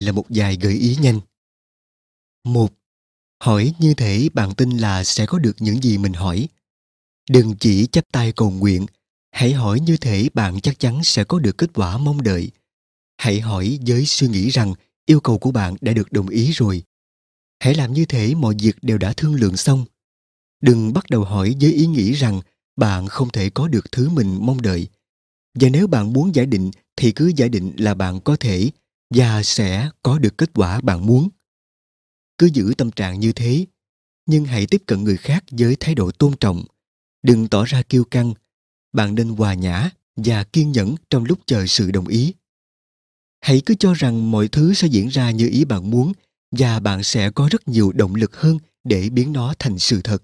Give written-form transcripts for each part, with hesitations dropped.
là một vài gợi ý nhanh. 1. Hỏi như thể bạn tin là sẽ có được những gì mình hỏi. Đừng chỉ chắp tay cầu nguyện. Hãy hỏi như thể bạn chắc chắn sẽ có được kết quả mong đợi. Hãy hỏi với suy nghĩ rằng yêu cầu của bạn đã được đồng ý rồi. Hãy làm như thể mọi việc đều đã thương lượng xong. Đừng bắt đầu hỏi với ý nghĩ rằng bạn không thể có được thứ mình mong đợi. Và nếu bạn muốn giả định thì cứ giả định là bạn có thể và sẽ có được kết quả bạn muốn. Cứ giữ tâm trạng như thế, nhưng hãy tiếp cận người khác với thái độ tôn trọng. Đừng tỏ ra kiêu căng. Bạn nên hòa nhã và kiên nhẫn trong lúc chờ sự đồng ý. Hãy cứ cho rằng mọi thứ sẽ diễn ra như ý bạn muốn và bạn sẽ có rất nhiều động lực hơn để biến nó thành sự thật.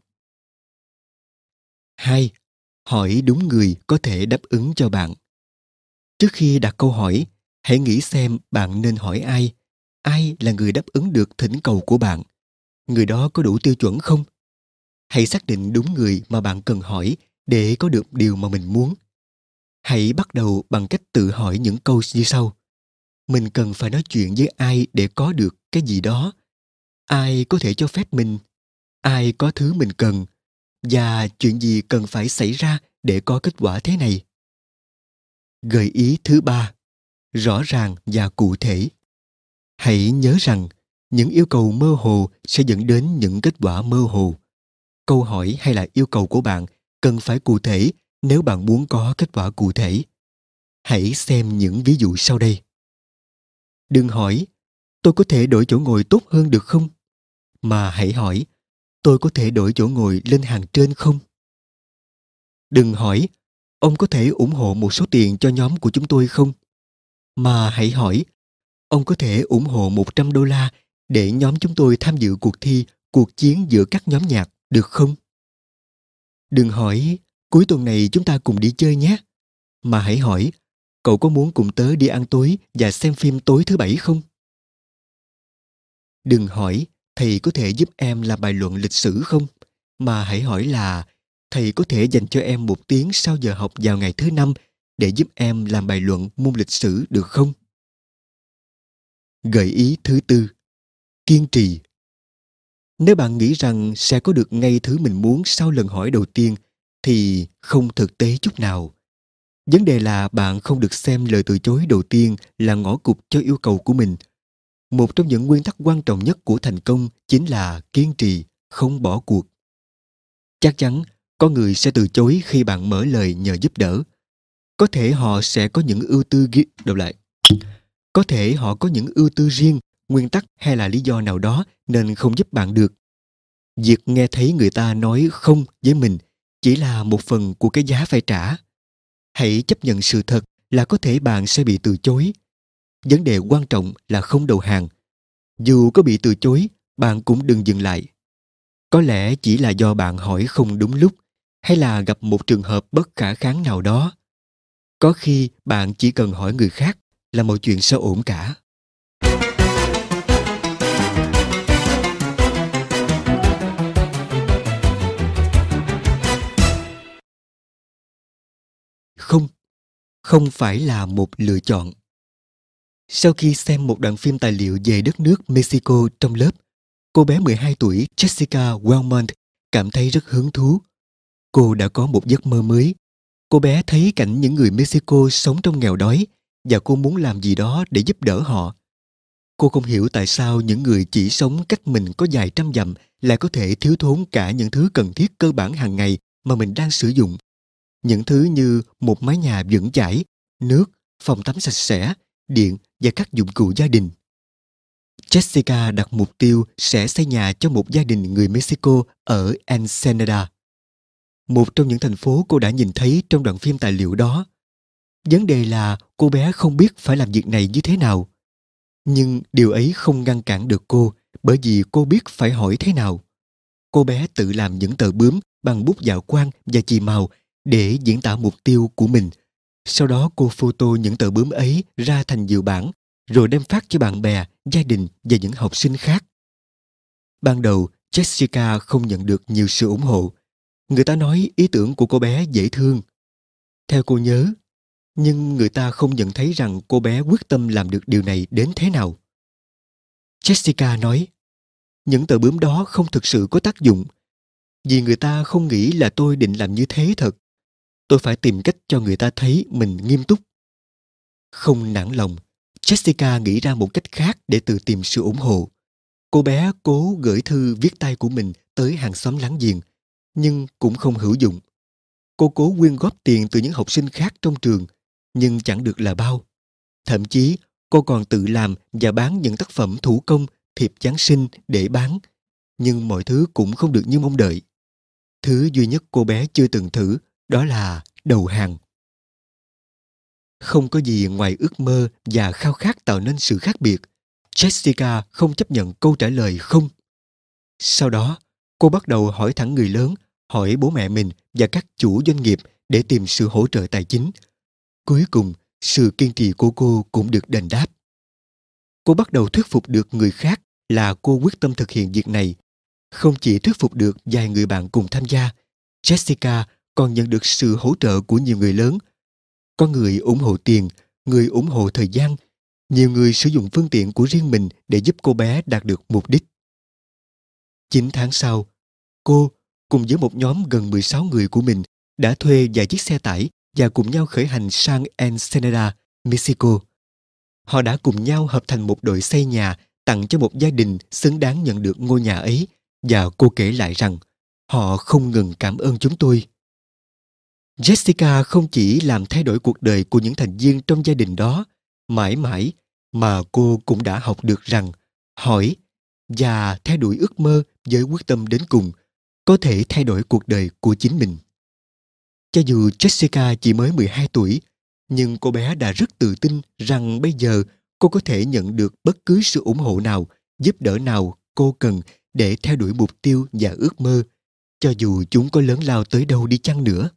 2. Hỏi đúng người có thể đáp ứng cho bạn. Trước khi đặt câu hỏi, hãy nghĩ xem bạn nên hỏi ai. Ai là người đáp ứng được thỉnh cầu của bạn? Người đó có đủ tiêu chuẩn không? Hãy xác định đúng người mà bạn cần hỏi để có được điều mà mình muốn. Hãy bắt đầu bằng cách tự hỏi những câu như sau. Mình cần phải nói chuyện với ai để có được cái gì đó? Ai có thể cho phép mình? Ai có thứ mình cần? Và chuyện gì cần phải xảy ra để có kết quả thế này? Gợi ý thứ 3. Rõ ràng và cụ thể. Hãy nhớ rằng những yêu cầu mơ hồ sẽ dẫn đến những kết quả mơ hồ. Câu hỏi hay là yêu cầu của bạn cần phải cụ thể nếu bạn muốn có kết quả cụ thể. Hãy xem những ví dụ sau đây. Đừng hỏi, tôi có thể đổi chỗ ngồi tốt hơn được không? Mà hãy hỏi, tôi có thể đổi chỗ ngồi lên hàng trên không? Đừng hỏi, ông có thể ủng hộ một số tiền cho nhóm của chúng tôi không? Mà hãy hỏi, ông có thể ủng hộ $100 để nhóm chúng tôi tham dự cuộc thi, cuộc chiến giữa các nhóm nhạc, được không? Đừng hỏi, cuối tuần này chúng ta cùng đi chơi nhé. Mà hãy hỏi, cậu có muốn cùng tớ đi ăn tối và xem phim tối thứ Bảy không? Đừng hỏi, thầy có thể giúp em làm bài luận lịch sử không? Mà hãy hỏi là, thầy có thể dành cho em 1 tiếng sau giờ học vào ngày thứ Năm để giúp em làm bài luận môn lịch sử được không? Gợi ý thứ 4. Kiên trì. Nếu bạn nghĩ rằng sẽ có được ngay thứ mình muốn sau lần hỏi đầu tiên thì không thực tế chút nào. Vấn đề là bạn không được xem lời từ chối đầu tiên là ngõ cụt cho yêu cầu của mình. Một trong những nguyên tắc quan trọng nhất của thành công chính là kiên trì, không bỏ cuộc. Chắc chắn có người sẽ từ chối khi bạn mở lời nhờ giúp đỡ. Có thể họ sẽ có những ưu tư Có thể họ có những ưu tư riêng, nguyên tắc hay là lý do nào đó nên không giúp bạn được. Việc nghe thấy người ta nói không với mình chỉ là một phần của cái giá phải trả. Hãy chấp nhận sự thật là có thể bạn sẽ bị từ chối. Vấn đề quan trọng là không đầu hàng. Dù có bị từ chối, bạn cũng đừng dừng lại. Có lẽ chỉ là do bạn hỏi không đúng lúc hay là gặp một trường hợp bất khả kháng nào đó. Có khi bạn chỉ cần hỏi người khác là mọi chuyện sẽ ổn cả. Không phải là một lựa chọn. Sau khi xem một đoạn phim tài liệu về đất nước Mexico trong lớp, cô bé 12 tuổi Jessica Wellmont cảm thấy rất hứng thú. Cô đã có một giấc mơ mới. Cô bé thấy cảnh những người Mexico sống trong nghèo đói và cô muốn làm gì đó để giúp đỡ họ. Cô không hiểu tại sao những người chỉ sống cách mình có vài trăm dặm lại có thể thiếu thốn cả những thứ cần thiết cơ bản hàng ngày mà mình đang sử dụng. Những thứ như một mái nhà vững chãi, nước, phòng tắm sạch sẽ, điện và các dụng cụ gia đình. Jessica đặt mục tiêu sẽ xây nhà cho một gia đình người Mexico ở Ensenada, một trong những thành phố cô đã nhìn thấy trong đoạn phim tài liệu đó. Vấn đề là cô bé không biết phải làm việc này như thế nào. Nhưng điều ấy không ngăn cản được cô, bởi vì cô biết phải hỏi thế nào. Cô bé tự làm những tờ bướm bằng bút dạo quang và chì màu để diễn tả mục tiêu của mình. Sau đó cô photo những tờ bướm ấy ra thành nhiều bản, rồi đem phát cho bạn bè, gia đình và những học sinh khác. Ban đầu, Jessica không nhận được nhiều sự ủng hộ. Người ta nói ý tưởng của cô bé dễ thương. Theo cô nhớ, nhưng người ta không nhận thấy rằng cô bé quyết tâm làm được điều này đến thế nào. Jessica nói, những tờ bướm đó không thực sự có tác dụng, vì người ta không nghĩ là tôi định làm như thế thật. Tôi phải tìm cách cho người ta thấy mình nghiêm túc. Không nản lòng, Jessica nghĩ ra một cách khác để tự tìm sự ủng hộ. Cô bé cố gửi thư viết tay của mình tới hàng xóm láng giềng, nhưng cũng không hữu dụng. Cô cố quyên góp tiền từ những học sinh khác trong trường, nhưng chẳng được là bao. Thậm chí, cô còn tự làm và bán những tác phẩm thủ công, thiệp Giáng sinh để bán. Nhưng mọi thứ cũng không được như mong đợi. Thứ duy nhất cô bé chưa từng thử, đó là đầu hàng. Không có gì ngoài ước mơ và khao khát tạo nên sự khác biệt. Jessica không chấp nhận câu trả lời không. Sau đó, cô bắt đầu hỏi thẳng người lớn, hỏi bố mẹ mình và các chủ doanh nghiệp để tìm sự hỗ trợ tài chính. Cuối cùng, sự kiên trì của cô cũng được đền đáp. Cô bắt đầu thuyết phục được người khác là cô quyết tâm thực hiện việc này. Không chỉ thuyết phục được vài người bạn cùng tham gia, Jessica còn nhận được sự hỗ trợ của nhiều người lớn. Có người ủng hộ tiền, người ủng hộ thời gian. Nhiều người sử dụng phương tiện của riêng mình để giúp cô bé đạt được mục đích. 9 tháng sau, cô cùng với một nhóm gần 16 người của mình đã thuê vài chiếc xe tải và cùng nhau khởi hành sang Ensenada, Mexico. Họ đã cùng nhau hợp thành một đội xây nhà tặng cho một gia đình xứng đáng nhận được ngôi nhà ấy, và cô kể lại rằng họ không ngừng cảm ơn chúng tôi. Jessica không chỉ làm thay đổi cuộc đời của những thành viên trong gia đình đó mãi mãi, mà cô cũng đã học được rằng hỏi và theo đuổi ước mơ với quyết tâm đến cùng có thể thay đổi cuộc đời của chính mình. Cho dù Jessica chỉ mới 12 tuổi, nhưng cô bé đã rất tự tin rằng bây giờ cô có thể nhận được bất cứ sự ủng hộ nào, giúp đỡ nào cô cần để theo đuổi mục tiêu và ước mơ, cho dù chúng có lớn lao tới đâu đi chăng nữa.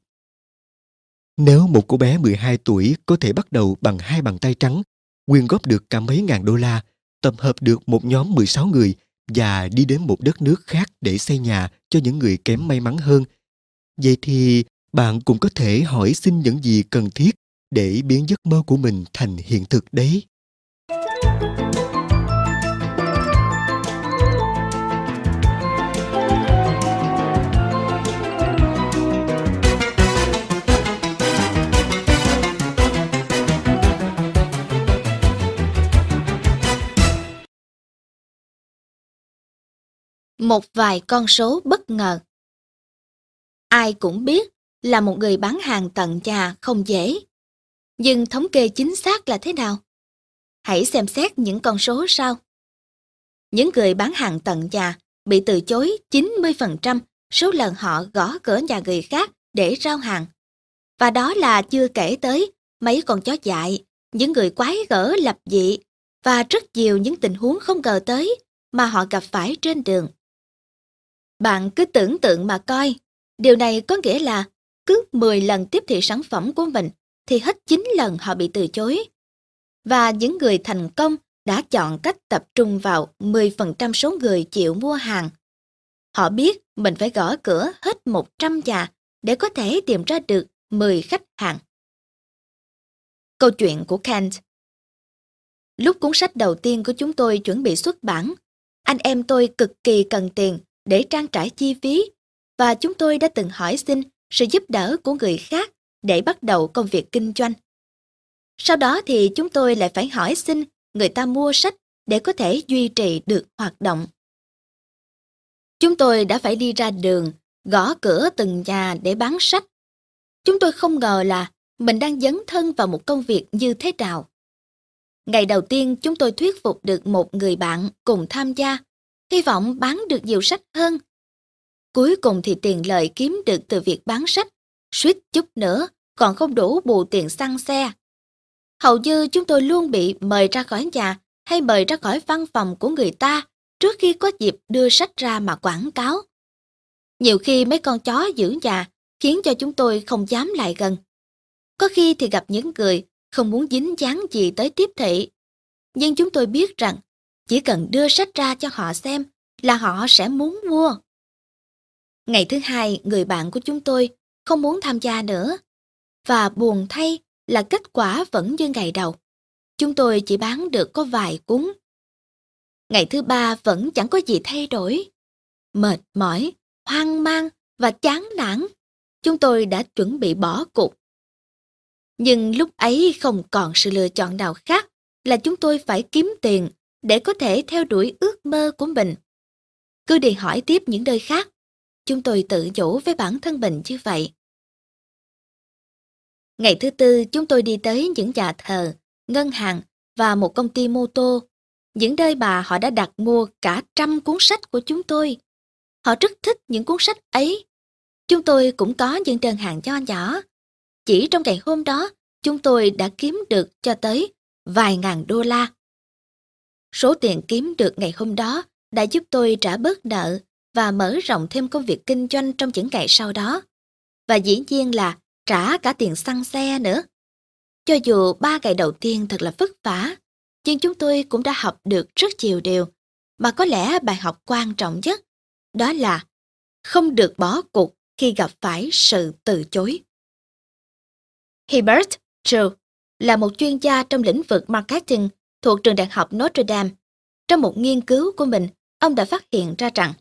Nếu một cô bé 12 tuổi có thể bắt đầu bằng 2 bàn tay trắng, quyên góp được cả mấy ngàn đô la, tập hợp được một nhóm 16 người và đi đến một đất nước khác để xây nhà cho những người kém may mắn hơn, vậy thì bạn cũng có thể hỏi xin những gì cần thiết để biến giấc mơ của mình thành hiện thực đấy. Một vài con số bất ngờ. Ai cũng biết là một người bán hàng tận nhà không dễ. Nhưng thống kê chính xác là thế nào? Hãy xem xét những con số sau. Những người bán hàng tận nhà bị từ chối 90% số lần họ gõ cửa nhà người khác để rao hàng. Và đó là chưa kể tới mấy con chó dại, những người quái gở lập dị và rất nhiều những tình huống không ngờ tới mà họ gặp phải trên đường. Bạn cứ tưởng tượng mà coi, điều này có nghĩa là cứ 10 lần tiếp thị sản phẩm của mình thì hết 9 lần họ bị từ chối. Và những người thành công đã chọn cách tập trung vào 10% số người chịu mua hàng. Họ biết mình phải gõ cửa hết 100 nhà để có thể tìm ra được 10 khách hàng. Câu chuyện của Kent. Lúc cuốn sách đầu tiên của chúng tôi chuẩn bị xuất bản, anh em tôi cực kỳ cần tiền để trang trải chi phí, và chúng tôi đã từng hỏi xin sự giúp đỡ của người khác để bắt đầu công việc kinh doanh. Sau đó thì chúng tôi lại phải hỏi xin người ta mua sách để có thể duy trì được hoạt động. Chúng tôi đã phải đi ra đường, gõ cửa từng nhà để bán sách. Chúng tôi không ngờ là mình đang dấn thân vào một công việc như thế nào. Ngày đầu tiên chúng tôi thuyết phục được một người bạn cùng tham gia, hy vọng bán được nhiều sách hơn. Cuối cùng thì tiền lợi kiếm được từ việc bán sách suýt chút nữa còn không đủ bù tiền xăng xe. Hầu như chúng tôi luôn bị mời ra khỏi nhà hay mời ra khỏi văn phòng của người ta trước khi có dịp đưa sách ra mà quảng cáo. Nhiều khi mấy con chó giữ nhà khiến cho chúng tôi không dám lại gần. Có khi thì gặp những người không muốn dính dáng gì tới tiếp thị. Nhưng chúng tôi biết rằng chỉ cần đưa sách ra cho họ xem là họ sẽ muốn mua. Ngày thứ hai, người bạn của chúng tôi không muốn tham gia nữa. Và buồn thay là kết quả vẫn như ngày đầu. Chúng tôi chỉ bán được có vài cuốn. Ngày thứ ba vẫn chẳng có gì thay đổi. Mệt mỏi, hoang mang và chán nản, chúng tôi đã chuẩn bị bỏ cuộc. Nhưng lúc ấy không còn sự lựa chọn nào khác là chúng tôi phải kiếm tiền để có thể theo đuổi ước mơ của mình. Cứ đi hỏi tiếp những nơi khác, chúng tôi tự nhủ với bản thân mình như vậy. Ngày thứ tư, chúng tôi đi tới những nhà thờ, ngân hàng và một công ty mô tô, những nơi mà họ đã đặt mua cả 100 cuốn sách của chúng tôi. Họ rất thích những cuốn sách ấy. Chúng tôi cũng có những đơn hàng nho nhỏ. Chỉ trong ngày hôm đó, chúng tôi đã kiếm được cho tới vài ngàn đô la. Số tiền kiếm được ngày hôm đó đã giúp tôi trả bớt nợ và mở rộng thêm công việc kinh doanh trong những ngày sau đó. Và dĩ nhiên là trả cả tiền xăng xe nữa. Cho dù 3 ngày đầu tiên thật là vất vả, nhưng chúng tôi cũng đã học được rất nhiều điều. Mà có lẽ bài học quan trọng nhất, đó là không được bỏ cuộc khi gặp phải sự từ chối. Herbert Joe là một chuyên gia trong lĩnh vực marketing thuộc trường đại học Notre Dame. Trong một nghiên cứu của mình, ông đã phát hiện ra rằng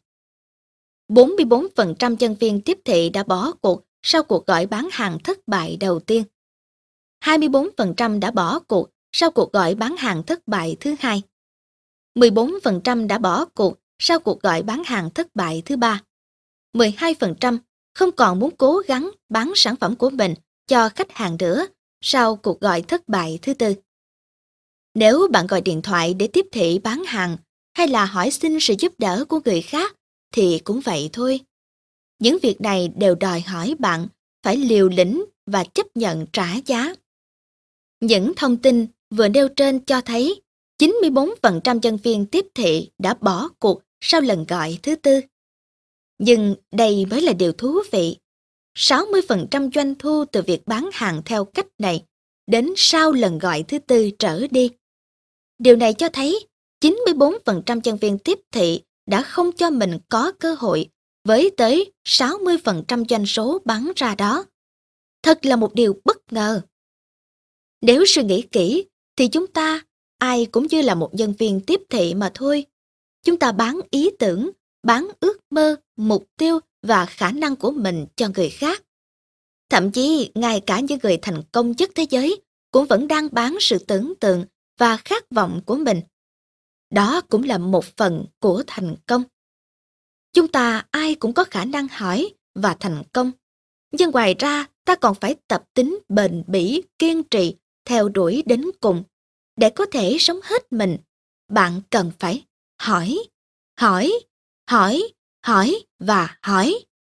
44% nhân viên tiếp thị đã bỏ cuộc sau cuộc gọi bán hàng thất bại đầu tiên. 24% đã bỏ cuộc sau cuộc gọi bán hàng thất bại thứ hai. 14% đã bỏ cuộc sau cuộc gọi bán hàng thất bại thứ ba. 12% không còn muốn cố gắng bán sản phẩm của mình cho khách hàng nữa sau cuộc gọi thất bại thứ tư. Nếu bạn gọi điện thoại để tiếp thị bán hàng hay là hỏi xin sự giúp đỡ của người khác thì cũng vậy thôi. Những việc này đều đòi hỏi bạn phải liều lĩnh và chấp nhận trả giá. Những thông tin vừa nêu trên cho thấy 94% nhân viên tiếp thị đã bỏ cuộc sau lần gọi thứ tư. Nhưng đây mới là điều thú vị. 60% doanh thu từ việc bán hàng theo cách này đến sau lần gọi thứ tư trở đi. Điều này cho thấy 94% nhân viên tiếp thị đã không cho mình có cơ hội với tới 60% doanh số bán ra đó. Thật là một điều bất ngờ. Nếu suy nghĩ kỹ thì chúng ta ai cũng như là một nhân viên tiếp thị mà thôi. Chúng ta bán ý tưởng, bán ước mơ, mục tiêu và khả năng của mình cho người khác. Thậm chí ngay cả những người thành công nhất thế giới cũng vẫn đang bán sự tưởng tượng và khát vọng của mình. Đó cũng là một phần của thành công. Chúng ta ai cũng có khả năng hỏi và thành công. Nhưng ngoài ra ta còn phải tập tính bền bỉ, kiên trì, theo đuổi đến cùng. Để có thể sống hết mình, bạn cần phải hỏi, hỏi, hỏi, hỏi và hỏi.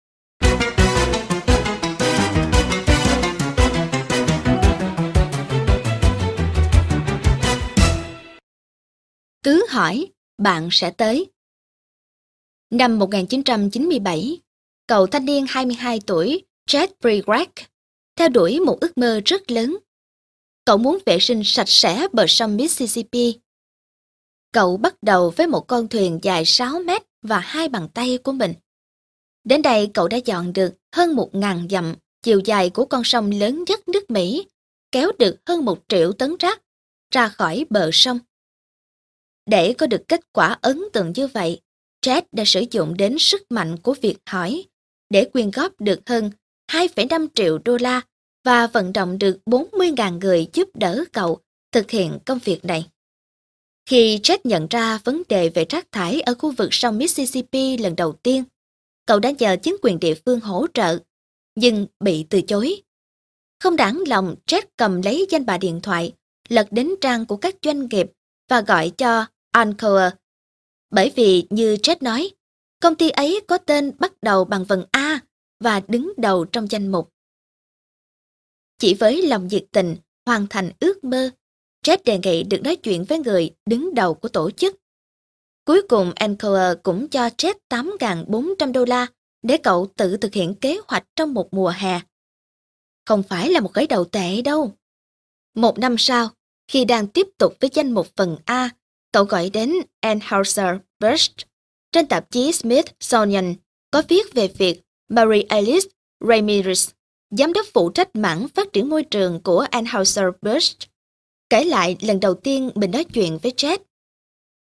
Cứ hỏi, bạn sẽ tới. Năm 1997, cậu thanh niên 22 tuổi Chet Brigrak theo đuổi một ước mơ rất lớn. Cậu muốn vệ sinh sạch sẽ bờ sông Mississippi. Cậu bắt đầu với một con thuyền dài 6 mét và 2 bàn tay của mình. Đến đây cậu đã dọn được hơn 1.000 dặm chiều dài của con sông lớn nhất nước Mỹ, kéo được hơn 1 triệu tấn rác ra khỏi bờ sông. Để có được kết quả ấn tượng như vậy, Chet đã sử dụng đến sức mạnh của việc hỏi để quyên góp được hơn 2,5 triệu đô la và vận động được 40.000 người giúp đỡ cậu thực hiện công việc này. Khi Chet nhận ra vấn đề về rác thải ở khu vực sông Mississippi lần đầu tiên, cậu đã nhờ chính quyền địa phương hỗ trợ, nhưng bị từ chối. Không nản lòng, Chet cầm lấy danh bạ điện thoại, lật đến trang của các doanh nghiệp và gọi cho Encore. Bởi vì như Chet nói, công ty ấy có tên bắt đầu bằng vần A và đứng đầu trong danh mục. Chỉ với lòng nhiệt tình, hoàn thành ước mơ, Chet đề nghị được nói chuyện với người đứng đầu của tổ chức. Cuối cùng Encore cũng cho Chet 8.400 đô la để cậu tự thực hiện kế hoạch trong một mùa hè. Không phải là một khởi đầu tệ đâu. Một năm sau, khi đang tiếp tục với danh mục phần A, cậu gọi đến Anheuser-Busch. Trên tạp chí Smithsonian có viết về việc Mary Alice Ramirez, giám đốc phụ trách mảng phát triển môi trường của Anheuser-Busch, kể lại lần đầu tiên mình nói chuyện với Chet.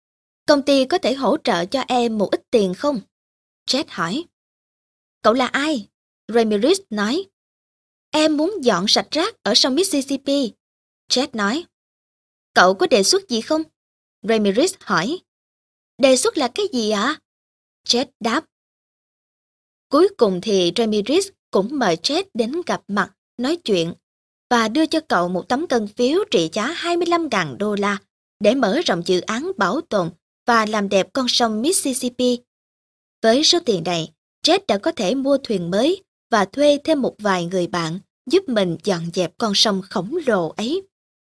Công ty có thể hỗ trợ cho em một ít tiền không? Jet hỏi. Cậu là ai? Ramirez nói. Em muốn dọn sạch rác ở sông Mississippi. Jet nói. Cậu có đề xuất gì không? Ramirez hỏi. Đề xuất là cái gì ạ? Jet đáp. Cuối cùng thì Ramirez cũng mời Jet đến gặp mặt, nói chuyện và đưa cho cậu một tấm ngân phiếu trị giá $25.000 để mở rộng dự án bảo tồn và làm đẹp con sông Mississippi. Với số tiền này, Jet đã có thể mua thuyền mới và thuê thêm một vài người bạn giúp mình dọn dẹp con sông khổng lồ ấy.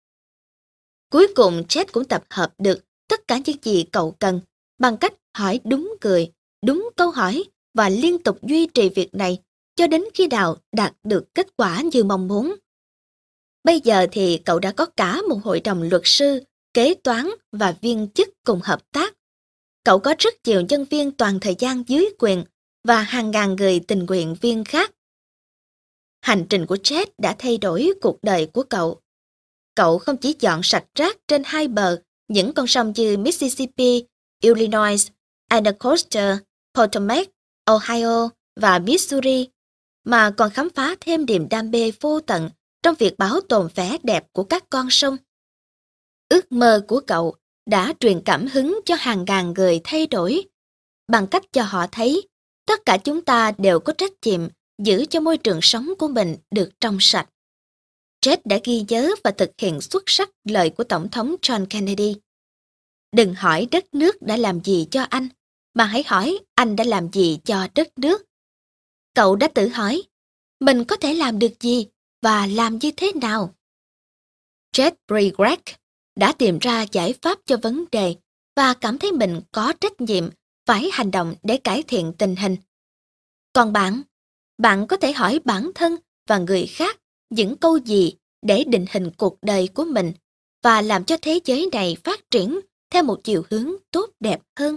Cuối cùng Jet cũng tập hợp được tất cả những gì cậu cần bằng cách hỏi đúng người, đúng câu hỏi và liên tục duy trì việc này cho đến khi nào đạt được kết quả như mong muốn. Bây giờ thì cậu đã có cả một hội đồng luật sư, kế toán và viên chức cùng hợp tác. Cậu có rất nhiều nhân viên toàn thời gian dưới quyền và hàng ngàn người tình nguyện viên khác. Hành trình của Jet đã thay đổi cuộc đời của cậu. Cậu không chỉ dọn sạch rác trên hai bờ những con sông như Mississippi, Illinois, Anacostia, Potomac, Ohio và Missouri, mà còn khám phá thêm niềm đam mê vô tận trong việc bảo tồn vẻ đẹp của các con sông. Ước mơ của cậu đã truyền cảm hứng cho hàng ngàn người thay đổi, bằng cách cho họ thấy tất cả chúng ta đều có trách nhiệm giữ cho môi trường sống của mình được trong sạch. Jet đã ghi nhớ và thực hiện xuất sắc lời của Tổng thống John Kennedy. Đừng hỏi đất nước đã làm gì cho anh, mà hãy hỏi anh đã làm gì cho đất nước. Cậu đã tự hỏi, mình có thể làm được gì và làm như thế nào? Jet Brigrak đã tìm ra giải pháp cho vấn đề và cảm thấy mình có trách nhiệm phải hành động để cải thiện tình hình. Còn bạn có thể hỏi bản thân và người khác những câu gì để định hình cuộc đời của mình và làm cho thế giới này phát triển theo một chiều hướng tốt đẹp hơn.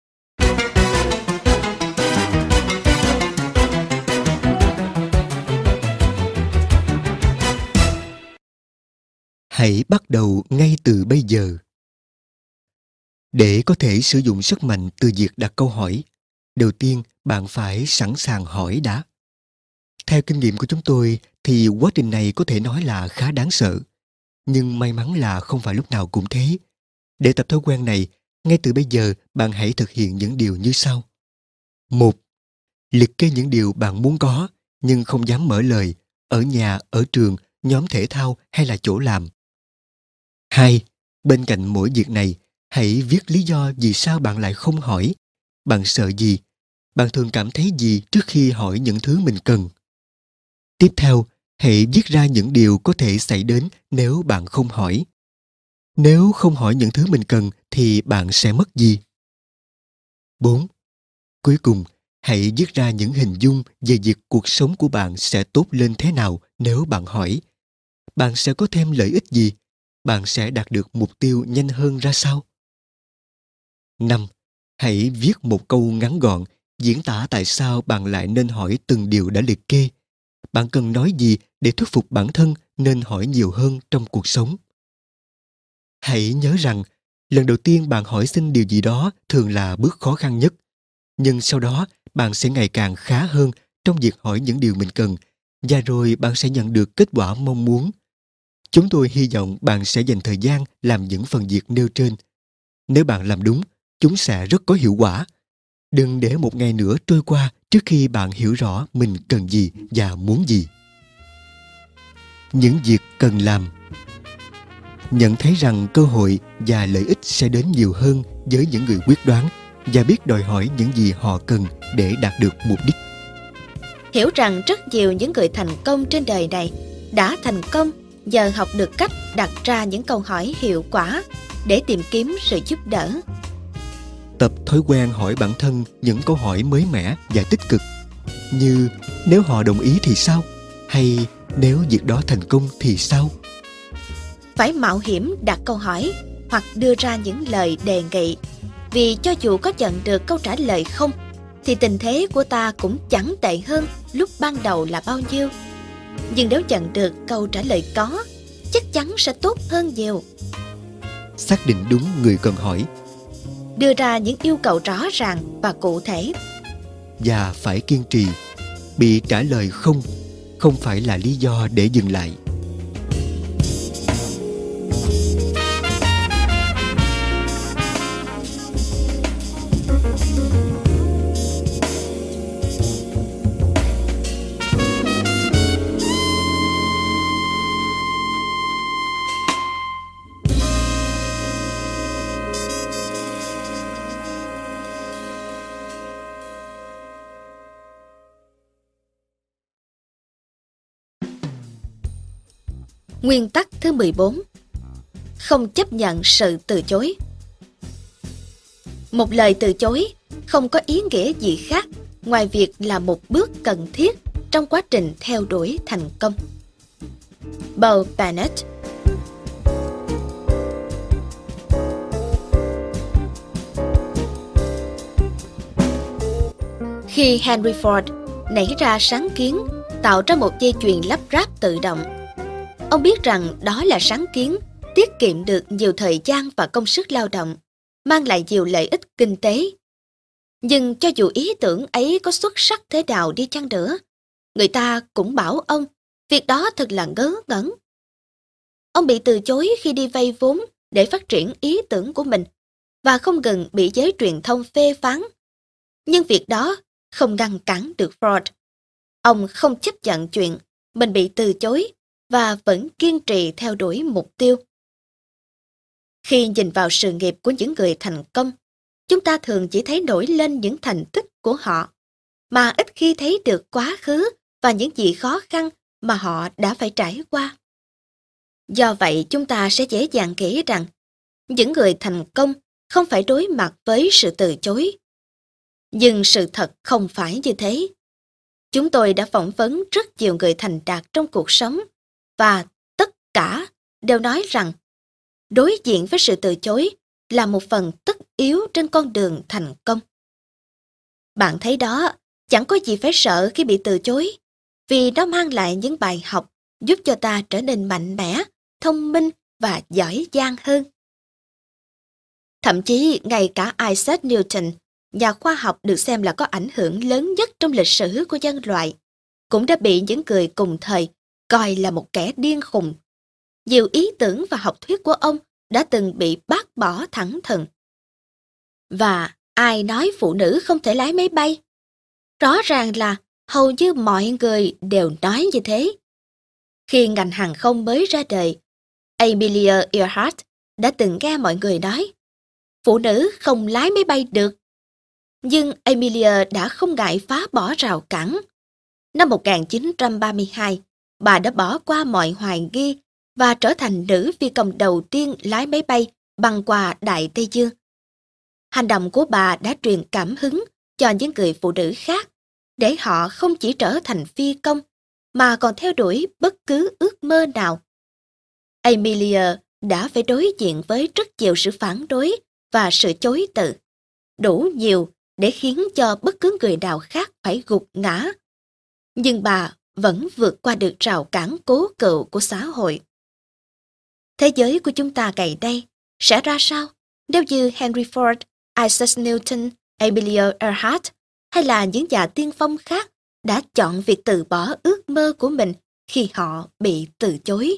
Hãy bắt đầu ngay từ bây giờ. Để có thể sử dụng sức mạnh từ việc đặt câu hỏi, đầu tiên bạn phải sẵn sàng hỏi đã. Theo kinh nghiệm của chúng tôi thì quá trình này có thể nói là khá đáng sợ. Nhưng may mắn là không phải lúc nào cũng thế. Để tập thói quen này, ngay từ bây giờ bạn hãy thực hiện những điều như sau. 1. Liệt kê những điều bạn muốn có nhưng không dám mở lời ở nhà, ở trường, nhóm thể thao hay là chỗ làm. 2. Bên cạnh mỗi việc này, hãy viết lý do vì sao bạn lại không hỏi. Bạn sợ gì? Bạn thường cảm thấy gì trước khi hỏi những thứ mình cần? Tiếp theo, hãy viết ra những điều có thể xảy đến nếu bạn không hỏi. Nếu không hỏi những thứ mình cần thì bạn sẽ mất gì? 4. Cuối cùng, hãy viết ra những hình dung về việc cuộc sống của bạn sẽ tốt lên thế nào nếu bạn hỏi. Bạn sẽ có thêm lợi ích gì? Bạn sẽ đạt được mục tiêu nhanh hơn ra sao? 5. Hãy viết một câu ngắn gọn diễn tả tại sao bạn lại nên hỏi từng điều đã liệt kê. Bạn cần nói gì để thuyết phục bản thân nên hỏi nhiều hơn trong cuộc sống? Hãy nhớ rằng, lần đầu tiên bạn hỏi xin điều gì đó thường là bước khó khăn nhất. Nhưng sau đó, bạn sẽ ngày càng khá hơn trong việc hỏi những điều mình cần, và rồi bạn sẽ nhận được kết quả mong muốn. Chúng tôi hy vọng bạn sẽ dành thời gian làm những phần việc nêu trên. Nếu bạn làm đúng, chúng sẽ rất có hiệu quả. Đừng để một ngày nữa trôi qua trước khi bạn hiểu rõ mình cần gì và muốn gì. Những việc cần làm. Nhận thấy rằng cơ hội và lợi ích sẽ đến nhiều hơn với những người quyết đoán và biết đòi hỏi những gì họ cần để đạt được mục đích. Hiểu rằng rất nhiều những người thành công trên đời này đã thành công nhờ học được cách đặt ra những câu hỏi hiệu quả để tìm kiếm sự giúp đỡ. Tập thói quen hỏi bản thân những câu hỏi mới mẻ và tích cực, như nếu họ đồng ý thì sao? Hay nếu việc đó thành công thì sao? Phải mạo hiểm đặt câu hỏi hoặc đưa ra những lời đề nghị, vì cho dù có nhận được câu trả lời không, thì tình thế của ta cũng chẳng tệ hơn lúc ban đầu là bao nhiêu. Nhưng nếu nhận được câu trả lời có, chắc chắn sẽ tốt hơn nhiều. Xác định đúng người cần hỏi. đưa ra những yêu cầu rõ ràng và cụ thể. Và phải kiên trì. Bị trả lời không phải là lý do để dừng lại. Nguyên tắc thứ 14. Không chấp nhận sự từ chối. Một lời từ chối không có ý nghĩa gì khác ngoài việc là một bước cần thiết trong quá trình theo đuổi thành công. Bo Bennett. Khi Henry Ford nảy ra sáng kiến tạo ra một dây chuyền lắp ráp tự động, ông biết rằng đó là sáng kiến tiết kiệm được nhiều thời gian và công sức lao động, mang lại nhiều lợi ích kinh tế. Nhưng cho dù ý tưởng ấy có xuất sắc thế nào đi chăng nữa, người ta cũng bảo ông việc đó thật là ngớ ngẩn. Ông bị từ chối khi đi vay vốn để phát triển ý tưởng của mình và không ngừng bị giới truyền thông phê phán. Nhưng việc đó không ngăn cản được Ford. Ông không chấp nhận chuyện mình bị từ chối và vẫn kiên trì theo đuổi mục tiêu. Khi nhìn vào sự nghiệp của những người thành công, chúng ta thường chỉ thấy nổi lên những thành tích của họ, mà ít khi thấy được quá khứ và những gì khó khăn mà họ đã phải trải qua. Do vậy, chúng ta sẽ dễ dàng nghĩ rằng những người thành công không phải đối mặt với sự từ chối. Nhưng sự thật không phải như thế. Chúng tôi đã phỏng vấn rất nhiều người thành đạt trong cuộc sống và tất cả đều nói rằng đối diện với sự từ chối là một phần tất yếu trên con đường thành công. Bạn thấy đó, chẳng có gì phải sợ khi bị từ chối, vì nó mang lại những bài học giúp cho ta trở nên mạnh mẽ, thông minh và giỏi giang hơn. Thậm chí ngay cả Isaac Newton, nhà khoa học được xem là có ảnh hưởng lớn nhất trong lịch sử của nhân loại, cũng đã bị những người cùng thời coi là một kẻ điên khùng. Nhiều ý tưởng và học thuyết của ông đã từng bị bác bỏ thẳng thừng. Và ai nói phụ nữ không thể lái máy bay? Rõ ràng là hầu như mọi người đều nói như thế. Khi ngành hàng không mới ra đời, Amelia Earhart đã từng nghe mọi người nói phụ nữ không lái máy bay được. Nhưng Amelia đã không ngại phá bỏ rào cản. Năm 1932, bà đã bỏ qua mọi hoài nghi và trở thành nữ phi công đầu tiên lái máy bay băng qua Đại Tây Dương. Hành động của bà đã truyền cảm hứng cho những người phụ nữ khác để họ không chỉ trở thành phi công mà còn theo đuổi bất cứ ước mơ nào. Amelia đã phải đối diện với rất nhiều sự phản đối và sự chối từ, đủ nhiều để khiến cho bất cứ người nào khác phải gục ngã. Nhưng bà vẫn vượt qua được rào cản cố cựu của xã hội. Thế giới của chúng ta ngày nay sẽ ra sao nếu như Henry Ford, Isaac Newton, Amelia Earhart hay là những nhà tiên phong khác đã chọn việc từ bỏ ước mơ của mình khi họ bị từ chối?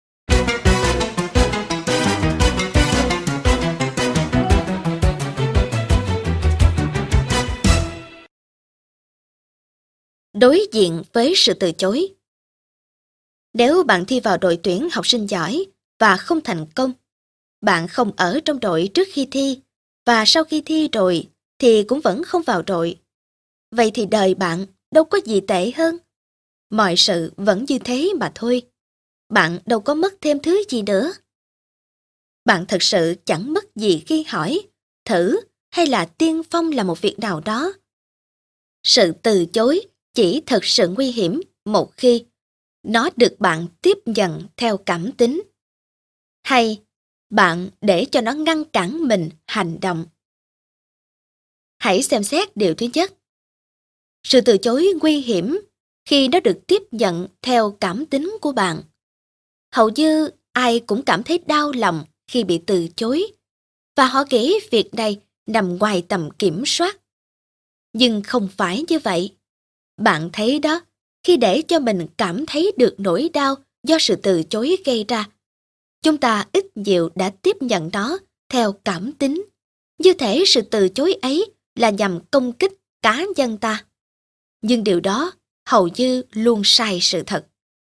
Đối diện với sự từ chối. Nếu bạn thi vào đội tuyển học sinh giỏi và không thành công, bạn không ở trong đội trước khi thi và sau khi thi rồi thì cũng vẫn không vào đội. Vậy thì đời bạn đâu có gì tệ hơn. Mọi sự vẫn như thế mà thôi. Bạn đâu có mất thêm thứ gì nữa. Bạn thật sự chẳng mất gì khi hỏi, thử hay là tiên phong là một việc nào đó. Sự từ chối chỉ thật sự nguy hiểm một khi nó được bạn tiếp nhận theo cảm tính, hay bạn để cho nó ngăn cản mình hành động. Hãy xem xét điều thứ nhất. Sự từ chối nguy hiểm khi nó được tiếp nhận theo cảm tính của bạn. Hầu như ai cũng cảm thấy đau lòng khi bị từ chối, và họ nghĩ việc này nằm ngoài tầm kiểm soát. Nhưng không phải như vậy. Bạn thấy đó, khi để cho mình cảm thấy được nỗi đau do sự từ chối gây ra, chúng ta ít nhiều đã tiếp nhận nó theo cảm tính, như thể sự từ chối ấy là nhằm công kích cá nhân ta. Nhưng điều đó hầu như luôn sai sự thật.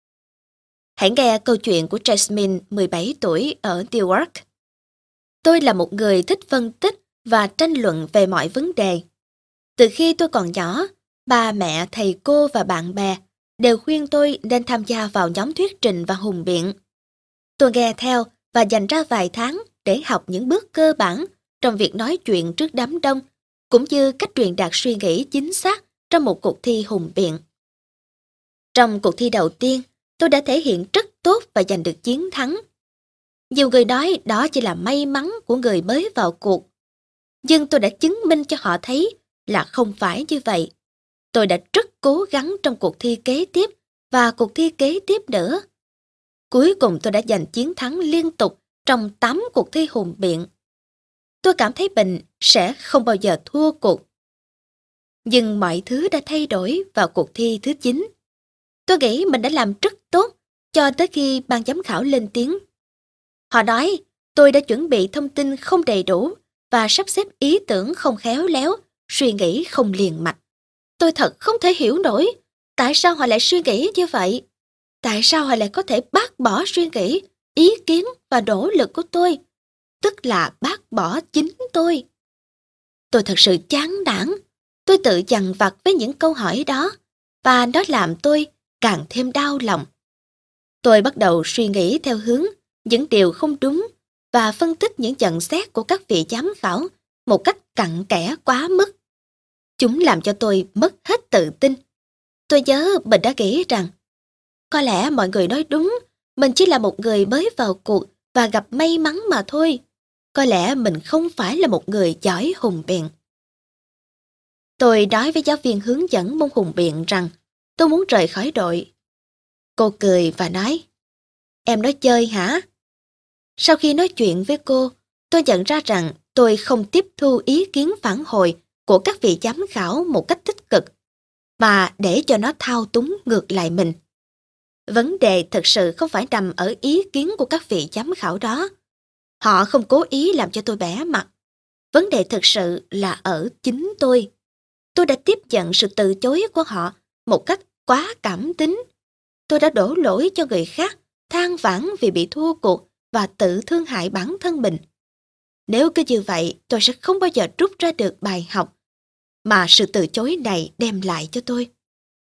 Hãy nghe câu chuyện của Jasmine, 17 tuổi, ở Newark. Tôi là một người thích phân tích và tranh luận về mọi vấn đề. Từ khi tôi còn nhỏ, ba mẹ, thầy cô và bạn bè đều khuyên tôi nên tham gia vào nhóm thuyết trình và hùng biện. Tôi nghe theo và dành ra vài tháng để học những bước cơ bản trong việc nói chuyện trước đám đông, cũng như cách truyền đạt suy nghĩ chính xác trong một cuộc thi hùng biện. Trong cuộc thi đầu tiên, tôi đã thể hiện rất tốt và giành được chiến thắng. Nhiều người nói đó chỉ là may mắn của người mới vào cuộc. Nhưng tôi đã chứng minh cho họ thấy là không phải như vậy. Tôi đã rất cố gắng trong cuộc thi kế tiếp và cuộc thi kế tiếp nữa. Cuối cùng tôi đã giành chiến thắng liên tục trong 8 cuộc thi hùng biện. Tôi cảm thấy mình sẽ không bao giờ thua cuộc. Nhưng mọi thứ đã thay đổi vào cuộc thi thứ 9. Tôi nghĩ mình đã làm rất tốt cho tới khi ban giám khảo lên tiếng. Họ nói tôi đã chuẩn bị thông tin không đầy đủ và sắp xếp ý tưởng không khéo léo, suy nghĩ không liền mạch. Tôi thật không thể hiểu nổi tại sao họ lại suy nghĩ như vậy. Tại sao họ lại có thể bác bỏ suy nghĩ, ý kiến và nỗ lực của tôi, tức là bác bỏ chính tôi. Tôi thật sự chán nản. Tôi tự dằn vặt với những câu hỏi đó và nó làm tôi càng thêm đau lòng. Tôi bắt đầu suy nghĩ theo hướng những điều không đúng và phân tích những nhận xét của các vị giám khảo một cách cặn kẽ quá mức. Chúng làm cho tôi mất hết tự tin. Tôi nhớ mình đã nghĩ rằng có lẽ mọi người nói đúng, mình chỉ là một người mới vào cuộc và gặp may mắn mà thôi. Có lẽ mình không phải là một người giỏi hùng biện. Tôi nói với giáo viên hướng dẫn môn hùng biện rằng tôi muốn rời khỏi đội. Cô cười và nói, em nói chơi hả? Sau khi nói chuyện với cô, tôi nhận ra rằng tôi không tiếp thu ý kiến phản hồi của các vị giám khảo một cách tích cực, mà để cho nó thao túng ngược lại mình. Vấn đề thực sự không phải nằm ở ý kiến của các vị giám khảo đó. Họ không cố ý làm cho tôi bẽ mặt. Vấn đề thực sự là ở chính tôi. Tôi đã tiếp nhận sự từ chối của họ một cách quá cảm tính. Tôi đã đổ lỗi cho người khác, than vãn vì bị thua cuộc và tự thương hại bản thân mình. Nếu cứ như vậy, tôi sẽ không bao giờ rút ra được bài học mà sự từ chối này đem lại cho tôi.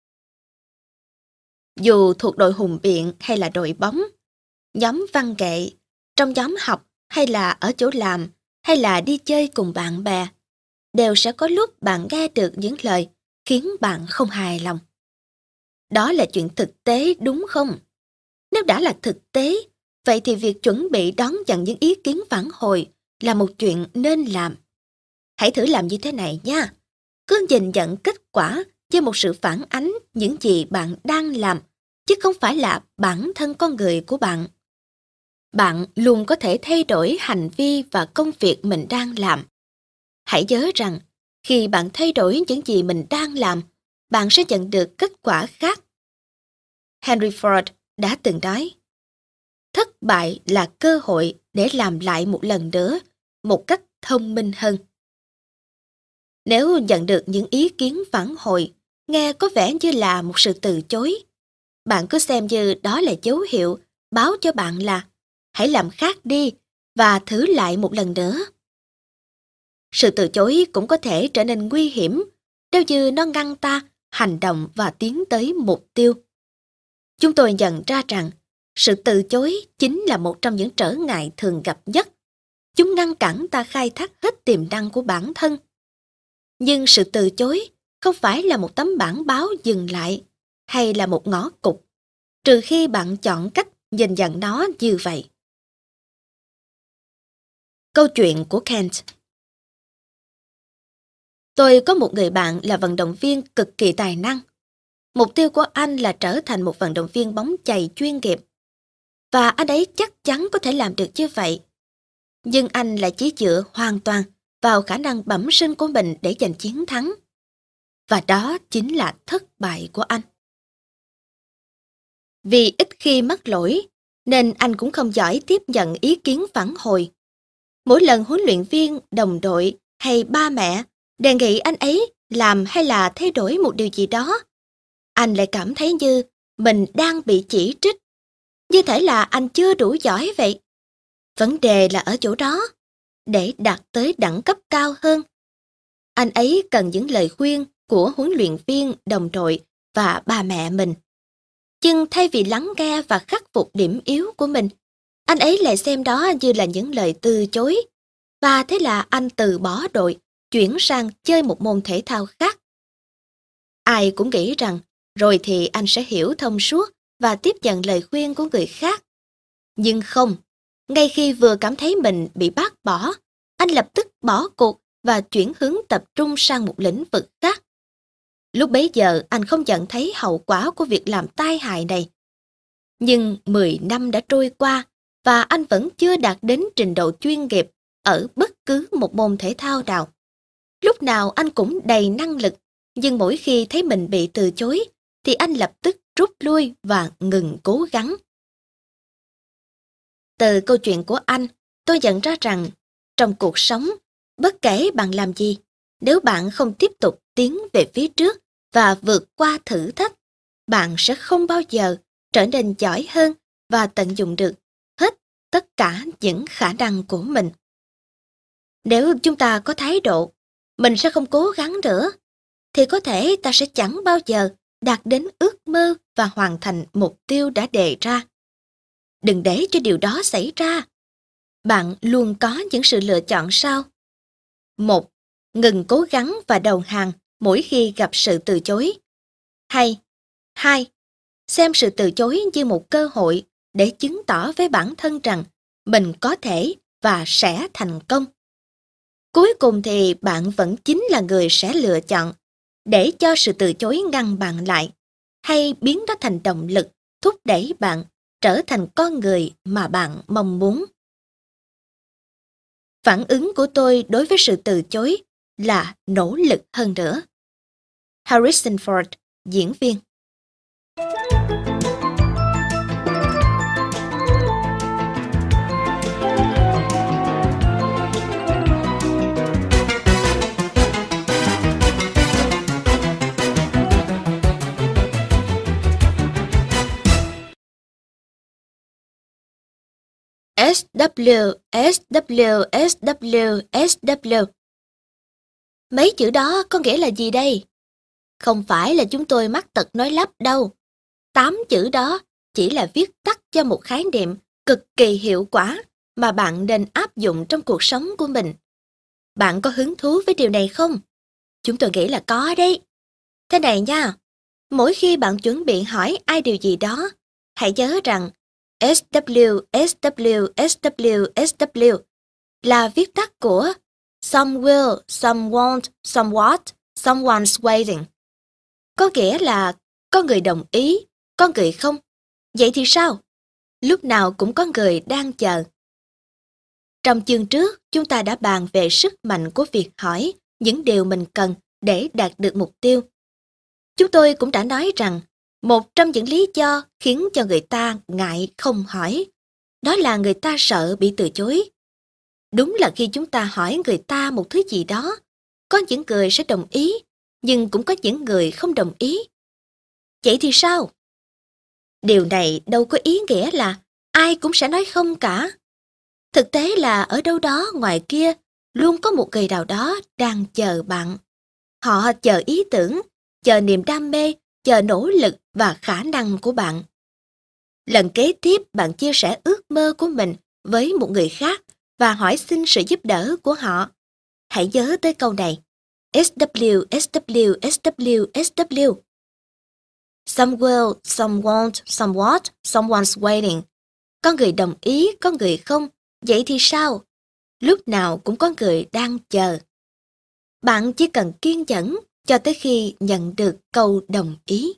Dù thuộc đội hùng biện hay là đội bóng, nhóm văn nghệ, trong nhóm học hay là ở chỗ làm, hay là đi chơi cùng bạn bè, đều sẽ có lúc bạn nghe được những lời khiến bạn không hài lòng. Đó là chuyện thực tế đúng không? Nếu đã là thực tế, vậy thì việc chuẩn bị đón nhận những ý kiến phản hồi là một chuyện nên làm. Hãy thử làm như thế này nha. Cứ nhìn nhận kết quả như một sự phản ánh những gì bạn đang làm, chứ không phải là bản thân con người của bạn. Bạn luôn có thể thay đổi hành vi và công việc mình đang làm. Hãy nhớ rằng, khi bạn thay đổi những gì mình đang làm, bạn sẽ nhận được kết quả khác. Henry Ford đã từng nói, thất bại là cơ hội để làm lại một lần nữa, một cách thông minh hơn. Nếu nhận được những ý kiến phản hồi, nghe có vẻ như là một sự từ chối, bạn cứ xem như đó là dấu hiệu báo cho bạn là hãy làm khác đi và thử lại một lần nữa. Sự từ chối cũng có thể trở nên nguy hiểm nếu như nó ngăn ta hành động và tiến tới mục tiêu. Chúng tôi nhận ra rằng sự từ chối chính là một trong những trở ngại thường gặp nhất. Chúng ngăn cản ta khai thác hết tiềm năng của bản thân. Nhưng sự từ chối không phải là một tấm bảng báo dừng lại hay là một ngõ cụt, trừ khi bạn chọn cách nhìn nhận nó như vậy. Câu chuyện của Kent. Tôi có một người bạn là vận động viên cực kỳ tài năng. Mục tiêu của anh là trở thành một vận động viên bóng chày chuyên nghiệp. Và anh ấy chắc chắn có thể làm được như vậy. Nhưng anh lại chỉ dựa hoàn toàn vào khả năng bẩm sinh của mình để giành chiến thắng. Và đó chính là thất bại của anh. Vì ít khi mắc lỗi, nên anh cũng không giỏi tiếp nhận ý kiến phản hồi. Mỗi lần huấn luyện viên, đồng đội hay ba mẹ đề nghị anh ấy làm hay là thay đổi một điều gì đó, anh lại cảm thấy như mình đang bị chỉ trích. Như thể là anh chưa đủ giỏi vậy. Vấn đề là ở chỗ đó. Để đạt tới đẳng cấp cao hơn, anh ấy cần những lời khuyên của huấn luyện viên, đồng đội và ba mẹ mình. Nhưng thay vì lắng nghe và khắc phục điểm yếu của mình, anh ấy lại xem đó như là những lời từ chối. Và thế là anh từ bỏ đội, chuyển sang chơi một môn thể thao khác. Ai cũng nghĩ rằng rồi thì anh sẽ hiểu thông suốt và tiếp nhận lời khuyên của người khác. Nhưng không, ngay khi vừa cảm thấy mình bị bác bỏ, anh lập tức bỏ cuộc và chuyển hướng tập trung sang một lĩnh vực khác. Lúc bấy giờ anh không nhận thấy hậu quả của việc làm tai hại này. Nhưng 10 năm đã trôi qua và anh vẫn chưa đạt đến trình độ chuyên nghiệp ở bất cứ một môn thể thao nào. Lúc nào anh cũng đầy năng lực, nhưng mỗi khi thấy mình bị từ chối, thì anh lập tức rút lui và ngừng cố gắng. Từ câu chuyện của anh, tôi nhận ra rằng trong cuộc sống, bất kể bạn làm gì, nếu bạn không tiếp tục tiến về phía trước và vượt qua thử thách, bạn sẽ không bao giờ trở nên giỏi hơn và tận dụng được hết tất cả những khả năng của mình. Nếu chúng ta có thái độ, mình sẽ không cố gắng nữa, thì có thể ta sẽ chẳng bao giờ đạt đến ước mơ và hoàn thành mục tiêu đã đề ra. Đừng để cho điều đó xảy ra. Bạn luôn có những sự lựa chọn sau. 1. Ngừng cố gắng và đầu hàng mỗi khi gặp sự từ chối. Hay 2. Xem sự từ chối như một cơ hội để chứng tỏ với bản thân rằng mình có thể và sẽ thành công. Cuối cùng thì bạn vẫn chính là người sẽ lựa chọn để cho sự từ chối ngăn bạn lại, hay biến nó thành động lực thúc đẩy bạn trở thành con người mà bạn mong muốn. Phản ứng của tôi đối với sự từ chối là nỗ lực hơn nữa. Harrison Ford, diễn viên. SW, SW, SW, SW. Mấy chữ đó có nghĩa là gì đây? Không phải là chúng tôi mắc tật nói lắp đâu. 8 chữ đó chỉ là viết tắt cho một khái niệm cực kỳ hiệu quả mà bạn nên áp dụng trong cuộc sống của mình. Bạn có hứng thú với điều này không? Chúng tôi nghĩ là có đấy. Thế này nha, mỗi khi bạn chuẩn bị hỏi ai điều gì đó, hãy nhớ rằng SW, SW, SW, SW là viết tắt của Some will, some won't, some what, someone's waiting. Có nghĩa là có người đồng ý, có người không. Vậy thì sao? Lúc nào cũng có người đang chờ. Trong chương trước, chúng ta đã bàn về sức mạnh của việc hỏi những điều mình cần để đạt được mục tiêu. Chúng tôi cũng đã nói rằng một trong những lý do khiến cho người ta ngại không hỏi, đó là người ta sợ bị từ chối. Đúng là khi chúng ta hỏi người ta một thứ gì đó, có những người sẽ đồng ý, nhưng cũng có những người không đồng ý. Vậy thì sao? Điều này đâu có ý nghĩa là ai cũng sẽ nói không cả. Thực tế là ở đâu đó ngoài kia, luôn có một người nào đó đang chờ bạn. Họ chờ ý tưởng, chờ niềm đam mê, chờ nỗ lực và khả năng của bạn. Lần kế tiếp bạn chia sẻ ước mơ của mình với một người khác và hỏi xin sự giúp đỡ của họ. Hãy nhớ tới câu này. SW, SW, SW, SW. Some will, some won't, some what, someone's waiting. Có người đồng ý, có người không. Vậy thì sao? Lúc nào cũng có người đang chờ. Bạn chỉ cần kiên nhẫn cho tới khi nhận được câu đồng ý.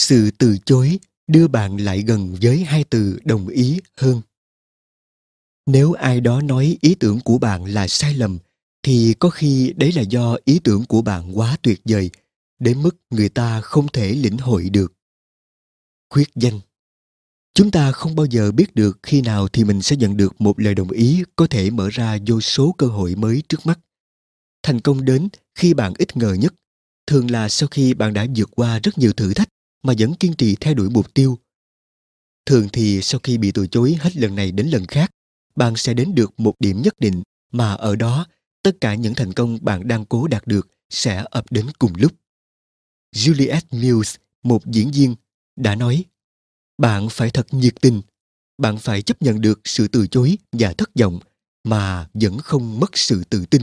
Sự từ chối đưa bạn lại gần với hai từ đồng ý hơn. Nếu ai đó nói ý tưởng của bạn là sai lầm, thì có khi đấy là do ý tưởng của bạn quá tuyệt vời, đến mức người ta không thể lĩnh hội được. Khuyết danh. Chúng ta không bao giờ biết được khi nào thì mình sẽ nhận được một lời đồng ý có thể mở ra vô số cơ hội mới trước mắt. Thành công đến khi bạn ít ngờ nhất, thường là sau khi bạn đã vượt qua rất nhiều thử thách mà vẫn kiên trì theo đuổi mục tiêu. Thường thì sau khi bị từ chối hết lần này đến lần khác, bạn sẽ đến được một điểm nhất định mà ở đó tất cả những thành công bạn đang cố đạt được sẽ ập đến cùng lúc. Juliette Mills, một diễn viên, đã nói: bạn phải thật nhiệt tình, bạn phải chấp nhận được sự từ chối và thất vọng mà vẫn không mất sự tự tin.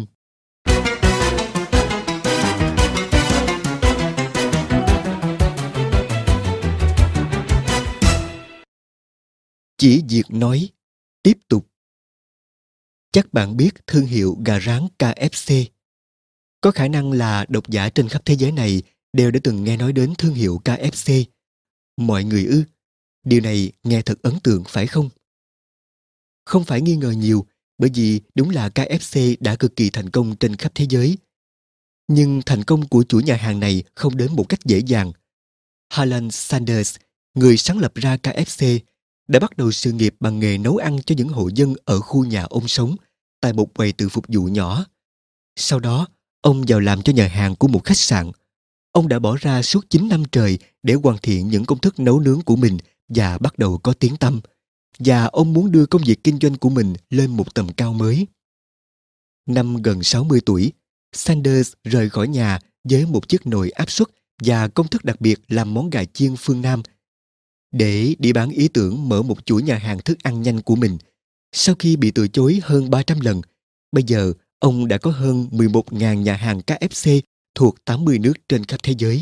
Chỉ việc nói, tiếp tục. Chắc bạn biết thương hiệu gà rán KFC. Có khả năng là độc giả trên khắp thế giới này đều đã từng nghe nói đến thương hiệu KFC. Mọi người ư? Điều này nghe thật ấn tượng phải không? Không phải nghi ngờ nhiều, bởi vì đúng là KFC đã cực kỳ thành công trên khắp thế giới. Nhưng thành công của chủ nhà hàng này không đến một cách dễ dàng. Harlan Sanders, người sáng lập ra KFC, đã bắt đầu sự nghiệp bằng nghề nấu ăn cho những hộ dân ở khu nhà ông sống, tại một quầy tự phục vụ nhỏ. Sau đó, ông vào làm cho nhà hàng của một khách sạn. Ông đã bỏ ra suốt 9 năm trời để hoàn thiện những công thức nấu nướng của mình và bắt đầu có tiếng tăm. Và ông muốn đưa công việc kinh doanh của mình lên một tầm cao mới. Năm gần 60 tuổi, Sanders rời khỏi nhà với một chiếc nồi áp suất và công thức đặc biệt làm món gà chiên phương Nam để đi bán ý tưởng mở một chuỗi nhà hàng thức ăn nhanh của mình. Sau khi bị từ chối hơn 300 lần, bây giờ ông đã có hơn 11.000 nhà hàng KFC thuộc 80 nước trên khắp thế giới.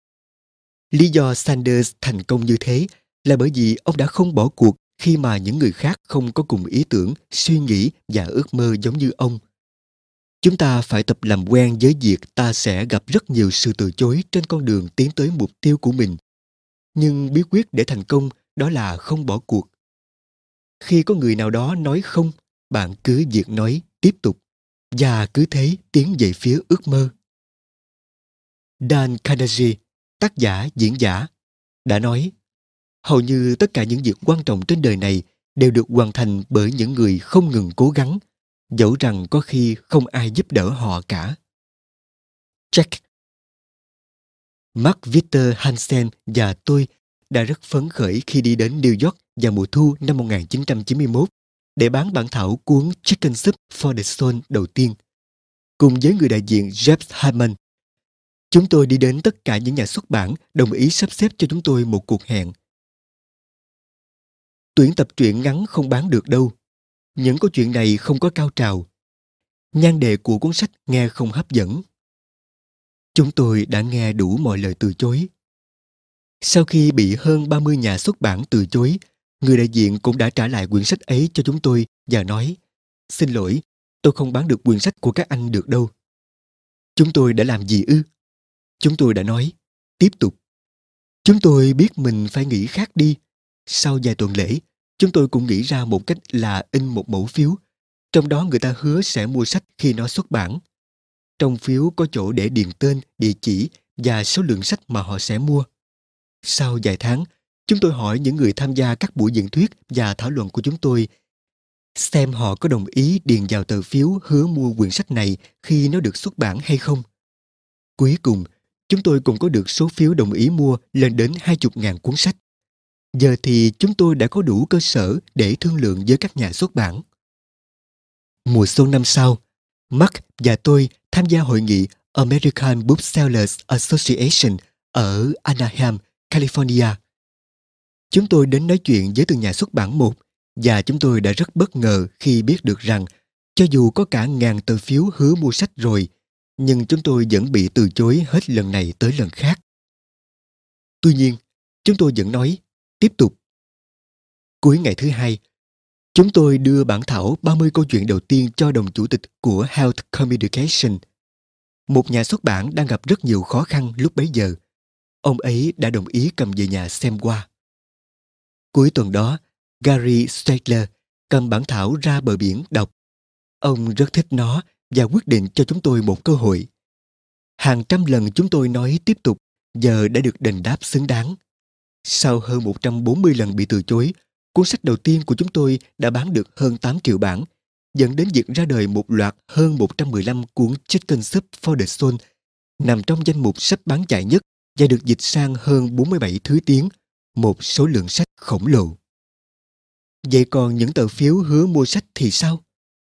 Lý do Sanders thành công như thế là bởi vì ông đã không bỏ cuộc khi mà những người khác không có cùng ý tưởng, suy nghĩ và ước mơ giống như ông. Chúng ta phải tập làm quen với việc ta sẽ gặp rất nhiều sự từ chối trên con đường tiến tới mục tiêu của mình. Nhưng bí quyết để thành công đó là không bỏ cuộc. Khi có người nào đó nói không, bạn cứ việc nói, tiếp tục, và cứ thế tiến về phía ước mơ. Dan Carnegie, tác giả, diễn giả, đã nói: hầu như tất cả những việc quan trọng trên đời này đều được hoàn thành bởi những người không ngừng cố gắng, dẫu rằng có khi không ai giúp đỡ họ cả. Check. Mark Victor Hansen và tôi đã rất phấn khởi khi đi đến New York vào mùa thu năm 1991 để bán bản thảo cuốn Chicken Soup for the Soul đầu tiên. Cùng với người đại diện Jeff Hyman, chúng tôi đi đến tất cả những nhà xuất bản đồng ý sắp xếp cho chúng tôi một cuộc hẹn. Tuyển tập truyện ngắn không bán được đâu. Những câu chuyện này không có cao trào. Nhan đề của cuốn sách nghe không hấp dẫn. Chúng tôi đã nghe đủ mọi lời từ chối. Sau khi bị hơn 30 nhà xuất bản từ chối, người đại diện cũng đã trả lại quyển sách ấy cho chúng tôi và nói: xin lỗi, tôi không bán được quyển sách của các anh được đâu. Chúng tôi đã làm gì ư? Chúng tôi đã nói: tiếp tục. Chúng tôi biết mình phải nghĩ khác đi. Sau vài tuần lễ, chúng tôi cũng nghĩ ra một cách là in một mẫu phiếu. Trong đó người ta hứa sẽ mua sách khi nó xuất bản. Trong phiếu có chỗ để điền tên, địa chỉ và số lượng sách mà họ sẽ mua. Sau vài tháng, chúng tôi hỏi những người tham gia các buổi diễn thuyết và thảo luận của chúng tôi xem họ có đồng ý điền vào tờ phiếu hứa mua quyển sách này khi nó được xuất bản hay không. Cuối cùng, chúng tôi cũng có được số phiếu đồng ý mua lên đến 20.000 cuốn sách. Giờ thì chúng tôi đã có đủ cơ sở để thương lượng với các nhà xuất bản. Mùa xuân năm sau, Mark và tôi tham gia hội nghị American Booksellers Association ở Anaheim, California. Chúng tôi đến nói chuyện với từng nhà xuất bản một, và chúng tôi đã rất bất ngờ khi biết được rằng cho dù có cả ngàn tờ phiếu hứa mua sách rồi, nhưng chúng tôi vẫn bị từ chối hết lần này tới lần khác. Tuy nhiên, chúng tôi vẫn nói: tiếp tục. Cuối ngày thứ hai, chúng tôi đưa bản thảo 30 câu chuyện đầu tiên cho đồng chủ tịch của Health Communication, một nhà xuất bản đang gặp rất nhiều khó khăn lúc bấy giờ. Ông ấy đã đồng ý cầm về nhà xem qua. Cuối tuần đó, Gary Steidler cầm bản thảo ra bờ biển đọc. Ông rất thích nó và quyết định cho chúng tôi một cơ hội. Hàng trăm lần chúng tôi nói tiếp tục, giờ đã được đền đáp xứng đáng. Sau hơn 140 lần bị từ chối, cuốn sách đầu tiên của chúng tôi đã bán được hơn 8 triệu bản, dẫn đến việc ra đời một loạt hơn 115 cuốn Chicken Soup for the Soul, nằm trong danh mục sách bán chạy nhất và được dịch sang hơn 47 thứ tiếng, một số lượng sách khổng lồ. Vậy còn những tờ phiếu hứa mua sách thì sao?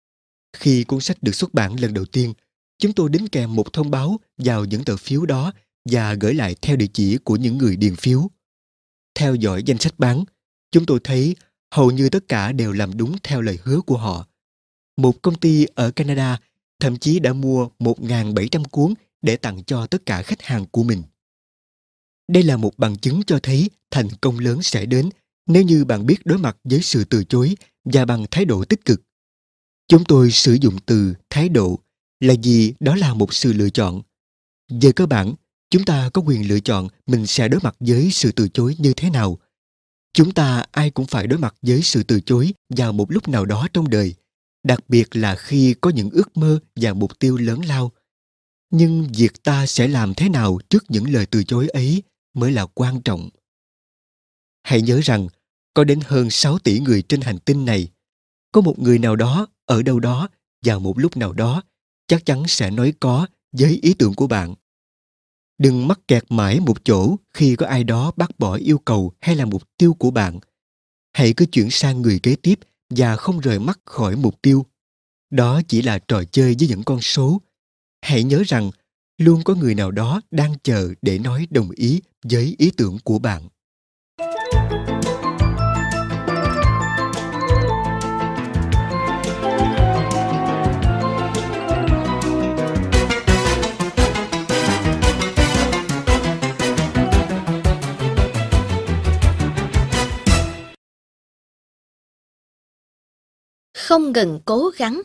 Khi cuốn sách được xuất bản lần đầu tiên, chúng tôi đính kèm một thông báo vào những tờ phiếu đó và gửi lại theo địa chỉ của những người điền phiếu. Theo dõi danh sách bán, chúng tôi thấy hầu như tất cả đều làm đúng theo lời hứa của họ. Một công ty ở Canada thậm chí đã mua 1.700 cuốn để tặng cho tất cả khách hàng của mình. Đây là một bằng chứng cho thấy thành công lớn sẽ đến nếu như bạn biết đối mặt với sự từ chối và bằng thái độ tích cực. Chúng tôi sử dụng từ thái độ là vì đó là một sự lựa chọn. Về cơ bản, chúng ta có quyền lựa chọn mình sẽ đối mặt với sự từ chối như thế nào. Chúng ta ai cũng phải đối mặt với sự từ chối vào một lúc nào đó trong đời, đặc biệt là khi có những ước mơ và mục tiêu lớn lao. Nhưng việc ta sẽ làm thế nào trước những lời từ chối ấy mới là quan trọng. Hãy nhớ rằng, có đến hơn 6 tỷ người trên hành tinh này. Có một người nào đó, ở đâu đó, vào một lúc nào đó, chắc chắn sẽ nói có với ý tưởng của bạn. Đừng mắc kẹt mãi một chỗ khi có ai đó bác bỏ yêu cầu hay là mục tiêu của bạn. Hãy cứ chuyển sang người kế tiếp và không rời mắt khỏi mục tiêu. Đó chỉ là trò chơi với những con số. Hãy nhớ rằng, luôn có người nào đó đang chờ để nói đồng ý với ý tưởng của bạn. Không ngừng cố gắng.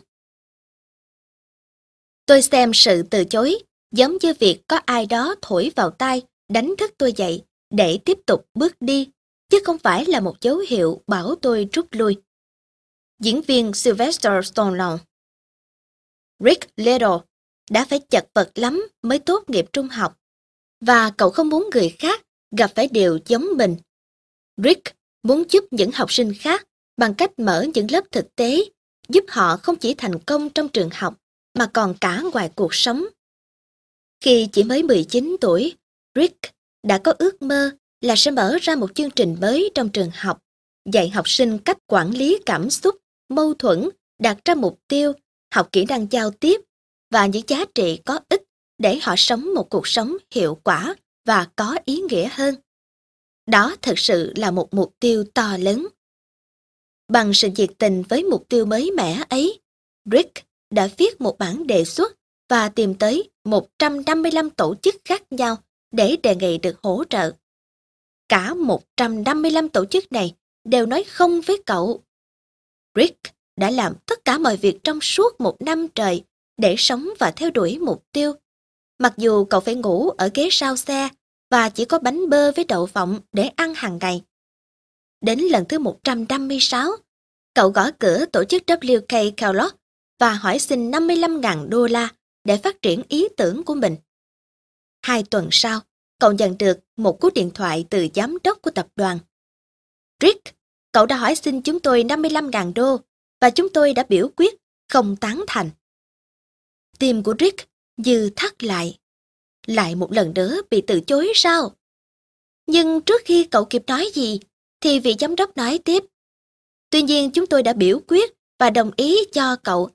Tôi xem sự từ chối giống như việc có ai đó thổi vào tai, đánh thức tôi dậy để tiếp tục bước đi, chứ không phải là một dấu hiệu bảo tôi rút lui. Diễn viên Sylvester Stallone. Rick Little đã phải chật vật lắm mới tốt nghiệp trung học, và cậu không muốn người khác gặp phải điều giống mình. Rick muốn giúp những học sinh khác bằng cách mở những lớp thực tế, giúp họ không chỉ thành công trong trường học, mà còn cả ngoài cuộc sống. Khi chỉ mới 19 tuổi, Rick đã có ước mơ là sẽ mở ra một chương trình mới trong trường học, dạy học sinh cách quản lý cảm xúc, mâu thuẫn, đặt ra mục tiêu, học kỹ năng giao tiếp và những giá trị có ích để họ sống một cuộc sống hiệu quả và có ý nghĩa hơn. Đó thực sự là một mục tiêu to lớn. Bằng sự nhiệt tình với mục tiêu mới mẻ ấy, Rick đã viết một bản đề xuất và tìm tới 155 tổ chức khác nhau để đề nghị được hỗ trợ. Cả 155 tổ chức này đều nói không với cậu. Rick đã làm tất cả mọi việc trong suốt 1 năm trời để sống và theo đuổi mục tiêu. Mặc dù cậu phải ngủ ở ghế sau xe và chỉ có bánh bơ với đậu phộng để ăn hàng ngày. Đến lần thứ 156, cậu gõ cửa tổ chức W.K. Kellogg và hỏi xin $55.000 để phát triển ý tưởng của mình. 2 tuần sau, cậu nhận được một cú điện thoại từ giám đốc của tập đoàn. Rick, cậu đã hỏi xin chúng tôi $55.000 và chúng tôi đã biểu quyết không tán thành. Tim của Rick như thắt lại. Lại một lần nữa bị từ chối sao? Nhưng trước khi cậu kịp nói gì, thì vị giám đốc nói tiếp. Tuy nhiên chúng tôi đã biểu quyết và đồng ý cho cậu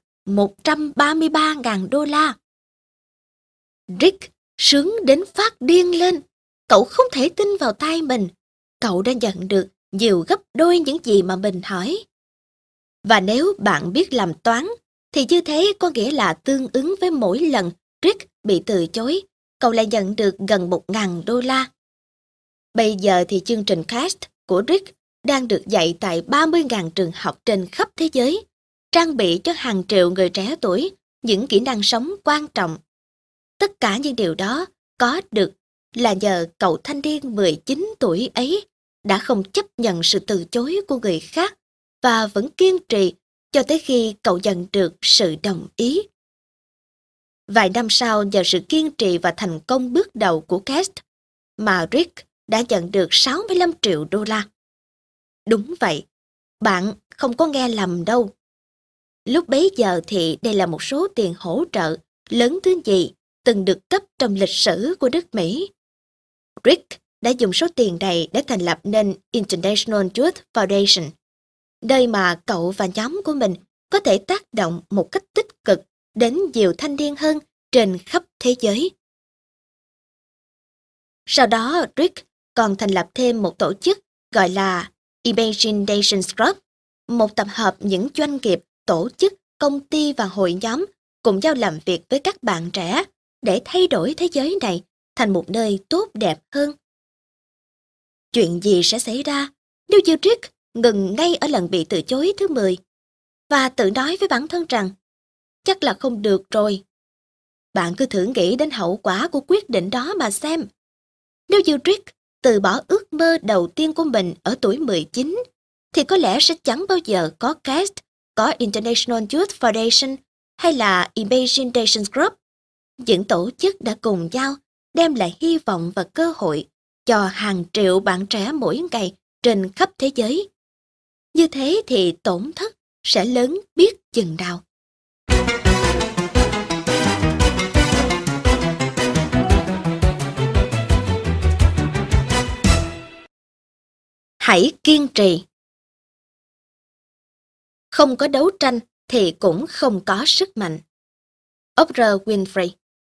$133.000. Rick sướng đến phát điên lên. Cậu không thể tin vào tai mình. Cậu đã nhận được nhiều gấp đôi những gì mà mình hỏi. Và nếu bạn biết làm toán, thì như thế có nghĩa là tương ứng với mỗi lần Rick bị từ chối, cậu lại nhận được gần $1.000. Bây giờ thì chương trình CAST của Rick đang được dạy tại 30.000 trường học trên khắp thế giới, trang bị cho hàng triệu người trẻ tuổi những kỹ năng sống quan trọng. Tất cả những điều đó có được là nhờ cậu thanh niên 19 tuổi ấy đã không chấp nhận sự từ chối của người khác và vẫn kiên trì cho tới khi cậu nhận được sự đồng ý. Vài năm sau, nhờ sự kiên trì và thành công bước đầu của Cast, mà Rick đã nhận được 65 triệu đô la. Đúng vậy, bạn không có nghe lầm đâu. Lúc bấy giờ thì đây là một số tiền hỗ trợ lớn thứ nhì từng được cấp trong lịch sử của nước Mỹ. Rick đã dùng số tiền này để thành lập nên International Youth Foundation, nơi mà cậu và nhóm của mình có thể tác động một cách tích cực đến nhiều thanh niên hơn trên khắp thế giới. Sau đó, Rick còn thành lập thêm một tổ chức gọi là Imagination Club, một tập hợp những doanh nghiệp, tổ chức, công ty và hội nhóm cùng nhau làm việc với các bạn trẻ để thay đổi thế giới này thành một nơi tốt đẹp hơn. Chuyện gì sẽ xảy ra nếu như Rick ngừng ngay ở lần bị từ chối thứ 10 và tự nói với bản thân rằng chắc là không được rồi. Bạn cứ thử nghĩ đến hậu quả của quyết định đó mà xem. Nếu như Rick từ bỏ ước mơ đầu tiên của mình ở tuổi 19, thì có lẽ sẽ chẳng bao giờ có Cast, có International Youth Foundation hay là Imagination Group. Những tổ chức đã cùng nhau đem lại hy vọng và cơ hội cho hàng triệu bạn trẻ mỗi ngày trên khắp thế giới. Như thế thì tổn thất sẽ lớn biết chừng nào. Hãy kiên trì. Không có đấu tranh thì cũng không có sức mạnh. Oprah Winfrey.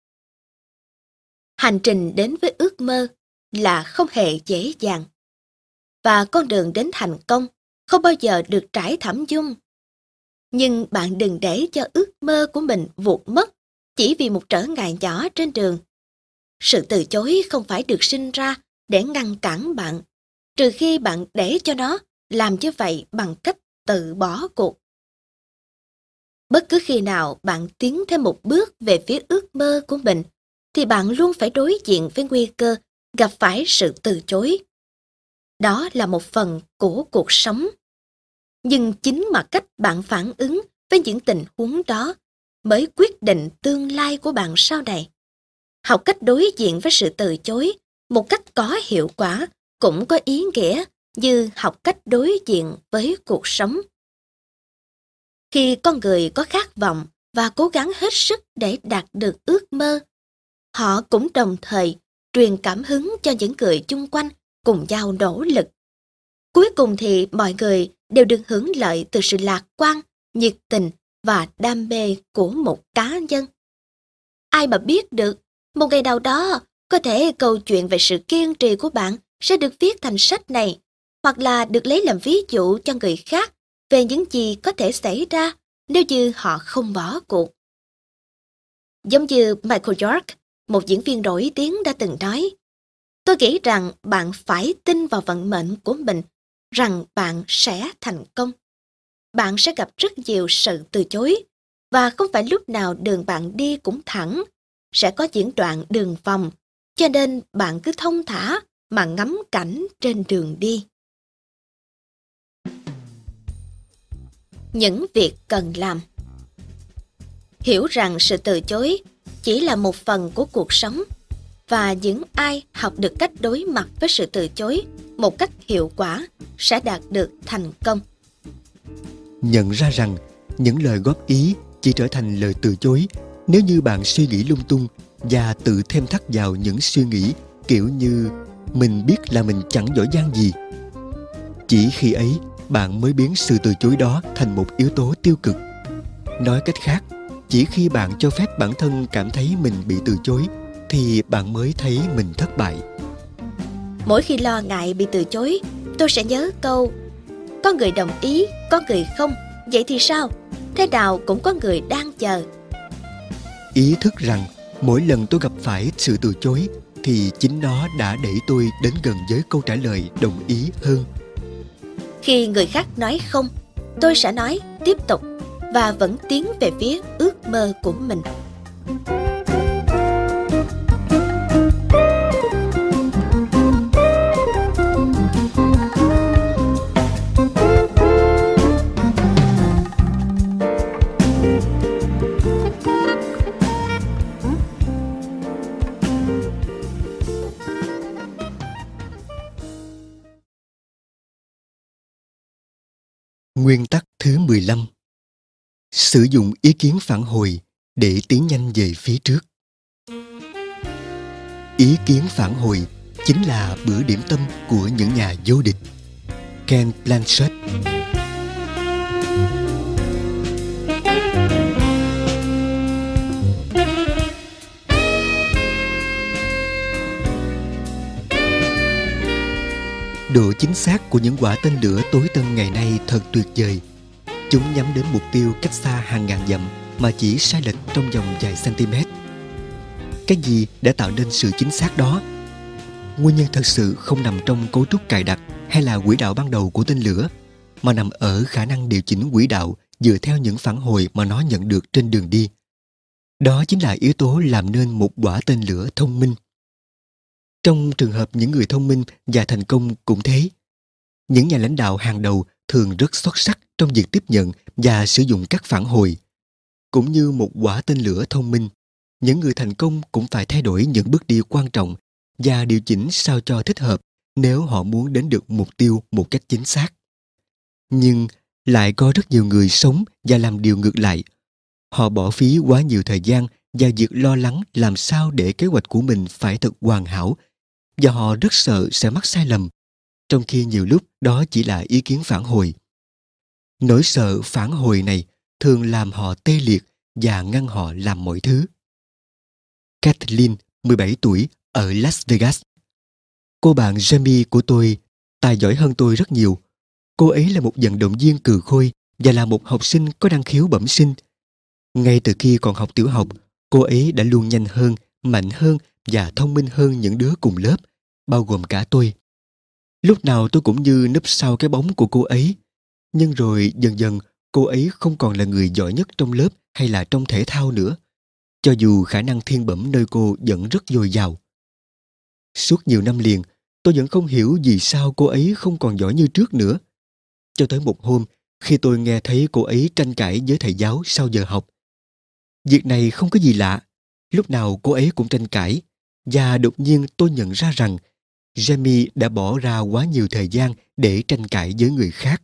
Hành trình đến với ước mơ là không hề dễ dàng. Và con đường đến thành công không bao giờ được trải thảm dung. Nhưng bạn đừng để cho ước mơ của mình vụt mất chỉ vì một trở ngại nhỏ trên đường. Sự từ chối không phải được sinh ra để ngăn cản bạn, trừ khi bạn để cho nó làm như vậy bằng cách tự bỏ cuộc. Bất cứ khi nào bạn tiến thêm một bước về phía ước mơ của mình, thì bạn luôn phải đối diện với nguy cơ gặp phải sự từ chối. Đó là một phần của cuộc sống. Nhưng chính mà cách bạn phản ứng với những tình huống đó mới quyết định tương lai của bạn sau này. Học cách đối diện với sự từ chối một cách có hiệu quả cũng có ý nghĩa như học cách đối diện với cuộc sống. Khi con người có khát vọng và cố gắng hết sức để đạt được ước mơ, họ cũng đồng thời truyền cảm hứng cho những người chung quanh cùng nhau nỗ lực. Cuối cùng thì mọi người đều được hưởng lợi từ sự lạc quan, nhiệt tình và đam mê của một cá nhân. Ai mà biết được, một ngày nào đó, có thể câu chuyện về sự kiên trì của bạn sẽ được viết thành sách này, hoặc là được lấy làm ví dụ cho người khác về những gì có thể xảy ra nếu như họ không bỏ cuộc. Giống như Michael York, một diễn viên nổi tiếng đã từng nói, tôi nghĩ rằng bạn phải tin vào vận mệnh của mình, rằng bạn sẽ thành công. Bạn sẽ gặp rất nhiều sự từ chối, và không phải lúc nào đường bạn đi cũng thẳng, sẽ có những đoạn đường vòng, cho nên bạn cứ thong thả mà ngắm cảnh trên đường đi. Những việc cần làm. Hiểu rằng sự từ chối chỉ là một phần của cuộc sống, và những ai học được cách đối mặt với sự từ chối một cách hiệu quả sẽ đạt được thành công. Nhận ra rằng những lời góp ý chỉ trở thành lời từ chối nếu như bạn suy nghĩ lung tung và tự thêm thắt vào những suy nghĩ kiểu như mình biết là mình chẳng giỏi giang gì. Chỉ khi ấy bạn mới biến sự từ chối đó thành một yếu tố tiêu cực. Nói cách khác, chỉ khi bạn cho phép bản thân cảm thấy mình bị từ chối thì bạn mới thấy mình thất bại. Mỗi khi lo ngại bị từ chối, tôi sẽ nhớ câu: có người đồng ý, có người không, vậy thì sao? Thế nào cũng có người đang chờ. Ý thức rằng mỗi lần tôi gặp phải sự từ chối thì chính nó đã đẩy tôi đến gần với câu trả lời đồng ý hơn. Khi người khác nói không, tôi sẽ nói tiếp tục và vẫn tiến về phía ước mơ của mình. Nguyên tắc thứ 15. Sử dụng ý kiến phản hồi để tiến nhanh về phía trước. Ý kiến phản hồi chính là bữa điểm tâm của những nhà vô địch. Ken Blanchett. Độ chính xác của những quả tên lửa tối tân ngày nay thật tuyệt vời. Chúng nhắm đến mục tiêu cách xa hàng ngàn dặm mà chỉ sai lệch trong vòng vài cm. Cái gì đã tạo nên sự chính xác đó? Nguyên nhân thật sự không nằm trong cấu trúc cài đặt hay là quỹ đạo ban đầu của tên lửa, mà nằm ở khả năng điều chỉnh quỹ đạo dựa theo những phản hồi mà nó nhận được trên đường đi. Đó chính là yếu tố làm nên một quả tên lửa thông minh. Trong trường hợp những người thông minh và thành công cũng thế. Những nhà lãnh đạo hàng đầu thường rất xuất sắc trong việc tiếp nhận và sử dụng các phản hồi. Cũng như một quả tên lửa thông minh, những người thành công cũng phải thay đổi những bước đi quan trọng và điều chỉnh sao cho thích hợp nếu họ muốn đến được mục tiêu một cách chính xác. Nhưng lại có rất nhiều người sống và làm điều ngược lại. Họ bỏ phí quá nhiều thời gian vào việc lo lắng làm sao để kế hoạch của mình phải thật hoàn hảo, và họ rất sợ sẽ mắc sai lầm, trong khi nhiều lúc đó chỉ là ý kiến phản hồi. Nỗi sợ phản hồi này thường làm họ tê liệt và ngăn họ làm mọi thứ. Kathleen, 17 tuổi, ở Las Vegas. Cô bạn Jamie của tôi tài giỏi hơn tôi rất nhiều. Cô ấy là một vận động viên cừ khôi và là một học sinh có năng khiếu bẩm sinh. Ngay từ khi còn học tiểu học, cô ấy đã luôn nhanh hơn, mạnh hơn và thông minh hơn những đứa cùng lớp, bao gồm cả tôi. Lúc nào tôi cũng như núp sau cái bóng của cô ấy. Nhưng rồi dần dần cô ấy không còn là người giỏi nhất trong lớp hay là trong thể thao nữa, cho dù khả năng thiên bẩm nơi cô vẫn rất dồi dào. Suốt nhiều năm liền, tôi vẫn không hiểu vì sao cô ấy không còn giỏi như trước nữa. Cho tới một hôm, khi tôi nghe thấy cô ấy tranh cãi với thầy giáo sau giờ học. Việc này không có gì lạ, lúc nào cô ấy cũng tranh cãi, và đột nhiên tôi nhận ra rằng Jamie đã bỏ ra quá nhiều thời gian để tranh cãi với người khác.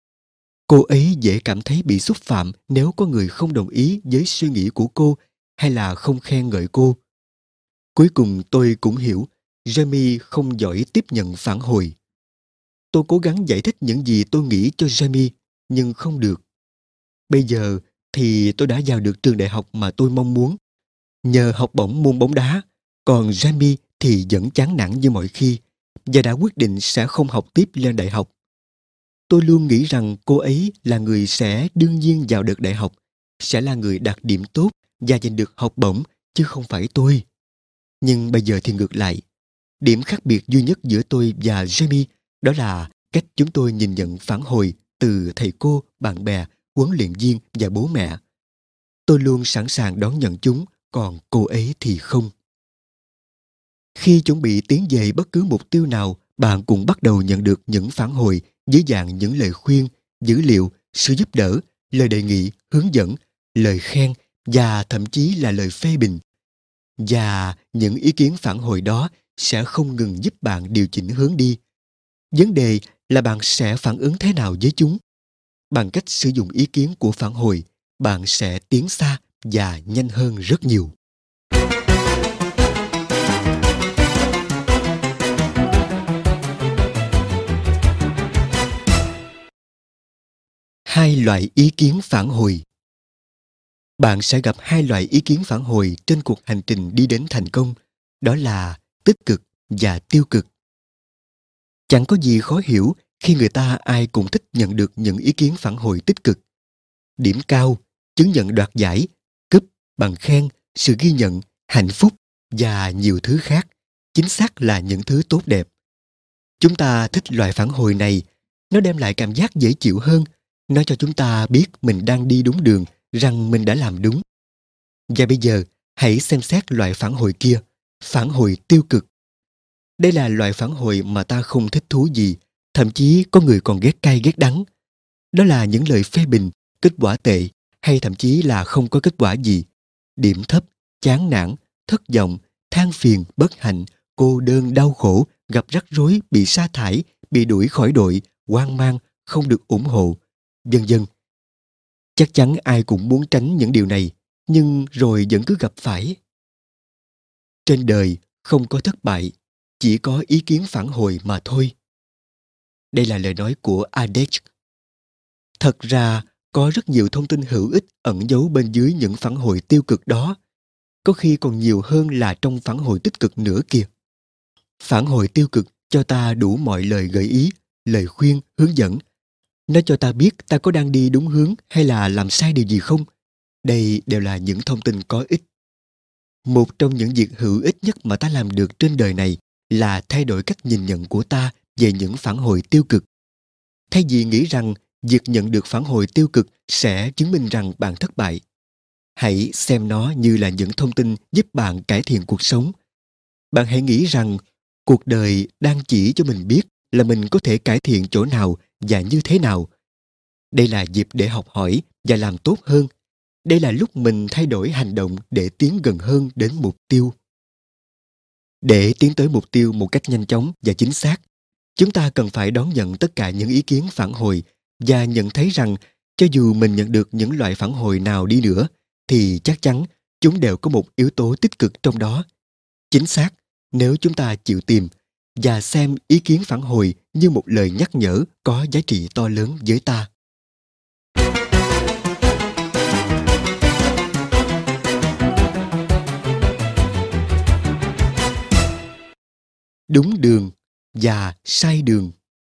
Cô ấy dễ cảm thấy bị xúc phạm nếu có người không đồng ý với suy nghĩ của cô hay là không khen ngợi cô. Cuối cùng tôi cũng hiểu Jamie không giỏi tiếp nhận phản hồi. Tôi cố gắng giải thích những gì tôi nghĩ cho Jamie, nhưng không được. Bây giờ thì tôi đã vào được trường đại học mà tôi mong muốn, nhờ học bổng môn bóng đá, còn Jamie thì vẫn chán nản như mọi khi và đã quyết định sẽ không học tiếp lên đại học. Tôi luôn nghĩ rằng cô ấy là người sẽ đương nhiên vào được đại học, sẽ là người đạt điểm tốt và giành được học bổng, chứ không phải tôi. Nhưng bây giờ thì ngược lại. Điểm khác biệt duy nhất giữa tôi và Jamie đó là cách chúng tôi nhìn nhận phản hồi từ thầy cô, bạn bè, huấn luyện viên và bố mẹ. Tôi luôn sẵn sàng đón nhận chúng, còn cô ấy thì không. Khi chuẩn bị tiến về bất cứ mục tiêu nào, bạn cũng bắt đầu nhận được những phản hồi dưới dạng những lời khuyên, dữ liệu, sự giúp đỡ, lời đề nghị, hướng dẫn, lời khen và thậm chí là lời phê bình. Và những ý kiến phản hồi đó sẽ không ngừng giúp bạn điều chỉnh hướng đi. Vấn đề là bạn sẽ phản ứng thế nào với chúng. Bằng cách sử dụng ý kiến của phản hồi, bạn sẽ tiến xa và nhanh hơn rất nhiều. Hai loại ý kiến phản hồi. Bạn sẽ gặp hai loại ý kiến phản hồi trên cuộc hành trình đi đến thành công, đó là tích cực và tiêu cực. Chẳng có gì khó hiểu khi người ta ai cũng thích nhận được những ý kiến phản hồi tích cực. Điểm cao, chứng nhận đoạt giải, cúp, bằng khen, sự ghi nhận, hạnh phúc và nhiều thứ khác, chính xác là những thứ tốt đẹp. Chúng ta thích loại phản hồi này, nó đem lại cảm giác dễ chịu hơn, nó cho chúng ta biết mình đang đi đúng đường, rằng mình đã làm đúng. Và bây giờ, hãy xem xét loại phản hồi kia, phản hồi tiêu cực. Đây là loại phản hồi mà ta không thích thú gì, thậm chí có người còn ghét cay ghét đắng. Đó là những lời phê bình, kết quả tệ, hay thậm chí là không có kết quả gì. Điểm thấp, chán nản, thất vọng, than phiền, bất hạnh, cô đơn, đau khổ, gặp rắc rối, bị sa thải, bị đuổi khỏi đội, hoang mang, không được ủng hộ. vân vân. Chắc chắn ai cũng muốn tránh những điều này, nhưng rồi vẫn cứ gặp phải. Trên đời không có thất bại, chỉ có ý kiến phản hồi mà thôi. Đây là lời nói của Adech. Thật ra, có rất nhiều thông tin hữu ích ẩn giấu bên dưới những phản hồi tiêu cực đó. Có khi còn nhiều hơn là trong phản hồi tích cực nữa kìa. Phản hồi tiêu cực cho ta đủ mọi lời gợi ý, lời khuyên, hướng dẫn. Nó cho ta biết ta có đang đi đúng hướng hay là làm sai điều gì không. Đây đều là những thông tin có ích. Một trong những việc hữu ích nhất mà ta làm được trên đời này là thay đổi cách nhìn nhận của ta về những phản hồi tiêu cực. Thay vì nghĩ rằng việc nhận được phản hồi tiêu cực sẽ chứng minh rằng bạn thất bại, hãy xem nó như là những thông tin giúp bạn cải thiện cuộc sống. Bạn hãy nghĩ rằng cuộc đời đang chỉ cho mình biết là mình có thể cải thiện chỗ nào và như thế nào. Đây là dịp để học hỏi và làm tốt hơn. Đây là lúc mình thay đổi hành động để tiến gần hơn đến mục tiêu. Để tiến tới mục tiêu một cách nhanh chóng và chính xác, chúng ta cần phải đón nhận tất cả những ý kiến phản hồi và nhận thấy rằng cho dù mình nhận được những loại phản hồi nào đi nữa, thì chắc chắn chúng đều có một yếu tố tích cực trong đó. Chính xác, nếu chúng ta chịu tìm và xem ý kiến phản hồi như một lời nhắc nhở có giá trị to lớn với ta. Đúng đường và sai đường.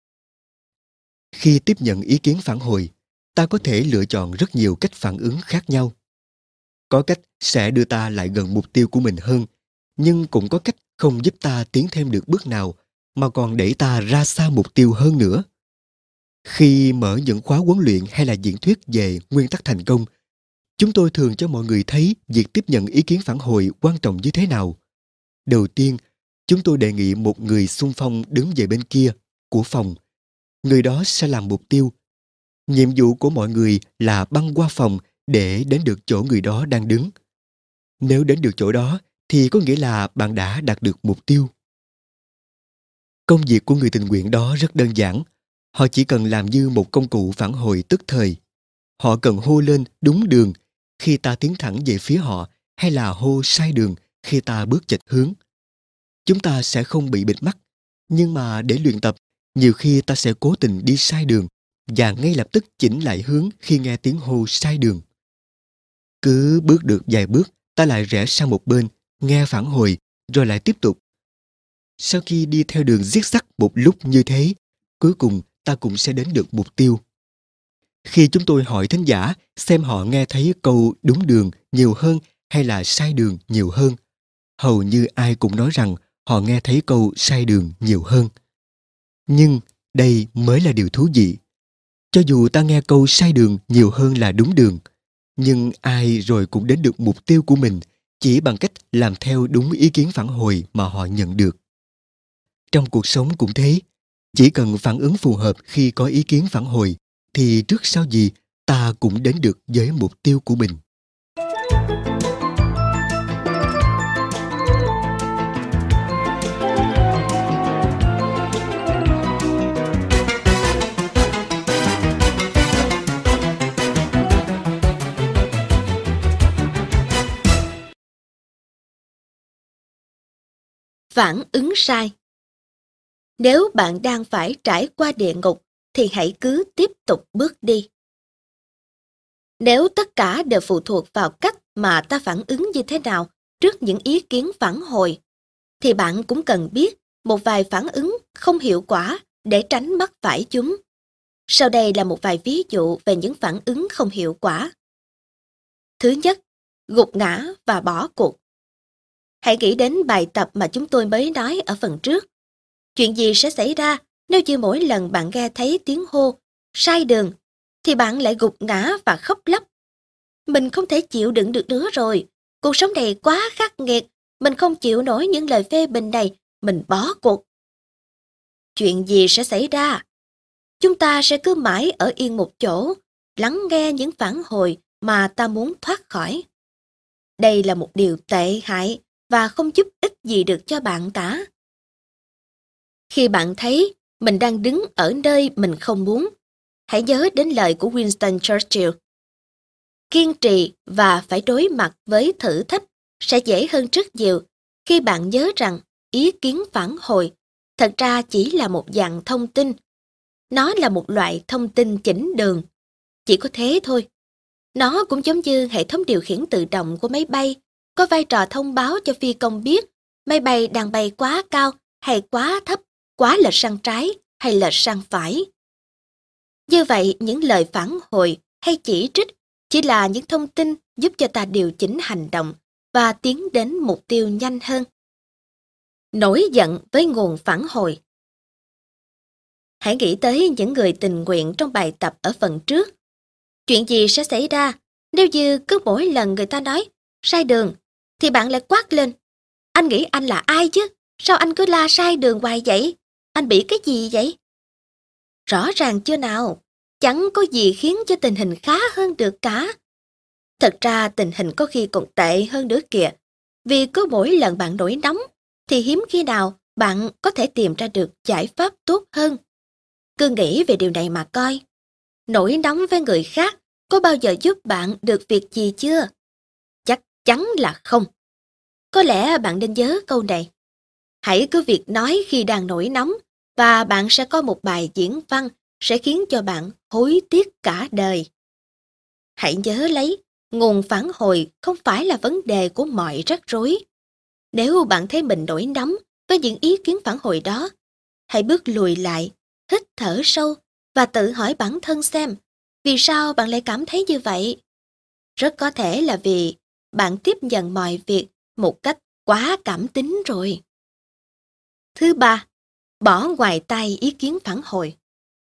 Khi tiếp nhận ý kiến phản hồi, ta có thể lựa chọn rất nhiều cách phản ứng khác nhau. Có cách sẽ đưa ta lại gần mục tiêu của mình hơn, nhưng cũng có cách không giúp ta tiến thêm được bước nào, mà còn đẩy ta ra xa mục tiêu hơn nữa. Khi mở những khóa huấn luyện hay là diễn thuyết về nguyên tắc thành công, chúng tôi thường cho mọi người thấy việc tiếp nhận ý kiến phản hồi quan trọng như thế nào. Đầu tiên, chúng tôi đề nghị một người xung phong đứng về bên kia của phòng. Người đó sẽ làm mục tiêu. Nhiệm vụ của mọi người là băng qua phòng để đến được chỗ người đó đang đứng. Nếu đến được chỗ đó, thì có nghĩa là bạn đã đạt được mục tiêu. Công việc của người tình nguyện đó rất đơn giản. Họ chỉ cần làm như một công cụ phản hồi tức thời. Họ cần hô lên đúng đường khi ta tiến thẳng về phía họ, hay là hô sai đường khi ta bước chệch hướng. Chúng ta sẽ không bị bịt mắt, nhưng mà để luyện tập, nhiều khi ta sẽ cố tình đi sai đường và ngay lập tức chỉnh lại hướng khi nghe tiếng hô sai đường. Cứ bước được vài bước, ta lại rẽ sang một bên, nghe phản hồi, rồi lại tiếp tục. Sau khi đi theo đường ziết zắc một lúc như thế, cuối cùng ta cũng sẽ đến được mục tiêu. Khi chúng tôi hỏi thính giả xem họ nghe thấy câu đúng đường nhiều hơn hay là sai đường nhiều hơn, hầu như ai cũng nói rằng họ nghe thấy câu sai đường nhiều hơn. Nhưng đây mới là điều thú vị. Cho dù ta nghe câu sai đường nhiều hơn là đúng đường, nhưng ai rồi cũng đến được mục tiêu của mình chỉ bằng cách làm theo đúng ý kiến phản hồi mà họ nhận được. Trong cuộc sống cũng thế, chỉ cần phản ứng phù hợp khi có ý kiến phản hồi, thì trước sau gì ta cũng đến được với mục tiêu của mình. Phản ứng sai. Nếu bạn đang phải trải qua địa ngục, thì hãy cứ tiếp tục bước đi. Nếu tất cả đều phụ thuộc vào cách mà ta phản ứng như thế nào trước những ý kiến phản hồi, thì bạn cũng cần biết một vài phản ứng không hiệu quả để tránh mắc phải chúng. Sau đây là một vài ví dụ về những phản ứng không hiệu quả. Thứ nhất, gục ngã và bỏ cuộc. Hãy nghĩ đến bài tập mà chúng tôi mới nói ở phần trước. Chuyện gì sẽ xảy ra nếu như mỗi lần bạn nghe thấy tiếng hô sai đường thì bạn lại gục ngã và khóc lóc? Mình không thể chịu đựng được nữa rồi. Cuộc sống này quá khắc nghiệt. Mình không chịu nổi những lời phê bình này. Mình bỏ cuộc. Chuyện gì sẽ xảy ra? Chúng ta sẽ cứ mãi ở yên một chỗ, lắng nghe những phản hồi mà ta muốn thoát khỏi. Đây là một điều tệ hại và không giúp ích gì được cho bạn cả. Khi bạn thấy mình đang đứng ở nơi mình không muốn, Hãy nhớ đến lời của Winston Churchill. Kiên trì và phải đối mặt với thử thách sẽ dễ hơn rất nhiều khi bạn nhớ rằng ý kiến phản hồi thật ra chỉ là một dạng thông tin. Nó là một loại thông tin chỉnh đường. Chỉ có thế thôi. Nó cũng giống như hệ thống điều khiển tự động của máy bay, có vai trò thông báo cho phi công biết máy bay đang bay quá cao hay quá thấp, quá lệch sang trái hay lệch sang phải. Như vậy, những lời phản hồi hay chỉ trích chỉ là những thông tin giúp cho ta điều chỉnh hành động và tiến đến mục tiêu nhanh hơn. Nổi giận với nguồn phản hồi. Hãy nghĩ tới những người tình nguyện trong bài tập ở phần trước. Chuyện gì sẽ xảy ra nếu như cứ mỗi lần người ta nói sai đường thì bạn lại quát lên? Anh nghĩ anh là ai chứ? Sao anh cứ la sai đường hoài vậy? Anh bị cái gì vậy? Rõ ràng chưa nào? Chẳng có gì khiến cho tình hình khá hơn được cả. Thật ra tình hình có khi còn tệ hơn nữa kìa. Vì cứ mỗi lần bạn nổi nóng thì hiếm khi nào bạn có thể tìm ra được giải pháp tốt hơn. Cứ nghĩ về điều này mà coi. Nổi nóng với người khác có bao giờ giúp bạn được việc gì chưa? Chắc chắn là không. Có lẽ bạn nên nhớ câu này. Hãy cứ việc nói khi đang nổi nóng và bạn sẽ có một bài diễn văn sẽ khiến cho bạn hối tiếc cả đời. Hãy nhớ lấy, nguồn phản hồi không phải là vấn đề của mọi rắc rối. Nếu bạn thấy mình nổi nóng với những ý kiến phản hồi đó, hãy bước lùi lại, hít thở sâu và tự hỏi bản thân xem vì sao bạn lại cảm thấy như vậy. Rất có thể là vì bạn tiếp nhận mọi việc một cách quá cảm tính rồi. Thứ ba, bỏ ngoài tai ý kiến phản hồi.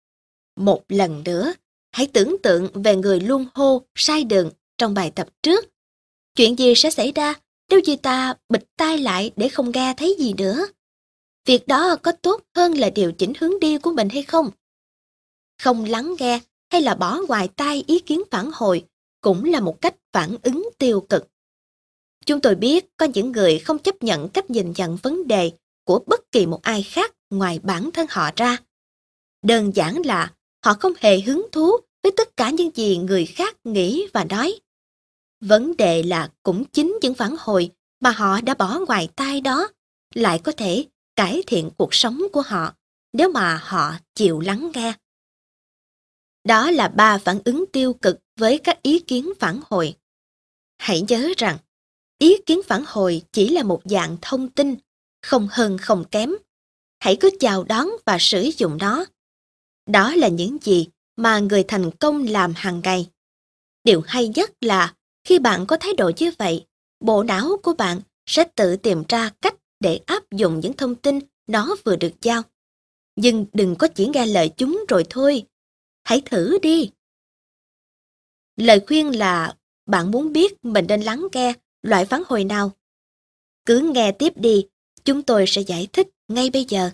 Một lần nữa, hãy tưởng tượng về người luôn hô sai đường trong bài tập trước. Chuyện gì sẽ xảy ra nếu như ta bịt tai lại để không nghe thấy gì nữa? Việc đó có tốt hơn là điều chỉnh hướng đi của mình hay không? Không lắng nghe hay là bỏ ngoài tai ý kiến phản hồi cũng là một cách phản ứng tiêu cực. Chúng tôi biết có những người không chấp nhận cách nhìn nhận vấn đề của bất kỳ một ai khác ngoài bản thân họ ra. Đơn giản là họ không hề hứng thú với tất cả những gì người khác nghĩ và nói. Vấn đề là cũng chính những phản hồi mà họ đã bỏ ngoài tai đó lại có thể cải thiện cuộc sống của họ nếu mà họ chịu lắng nghe. Đó là 3 phản ứng tiêu cực với các ý kiến phản hồi. Hãy nhớ rằng, ý kiến phản hồi chỉ là một dạng thông tin, không hơn không kém. Hãy cứ chào đón và sử dụng nó. Đó là những gì mà người thành công làm hàng ngày. Điều hay nhất là khi bạn có thái độ như vậy, bộ não của bạn sẽ tự tìm ra cách để áp dụng những thông tin nó vừa được giao. Nhưng đừng có chỉ nghe lời chúng rồi thôi. Hãy thử đi. Lời khuyên là bạn muốn biết mình nên lắng nghe loại phản hồi nào. Cứ nghe tiếp đi, chúng tôi sẽ giải thích ngay bây giờ.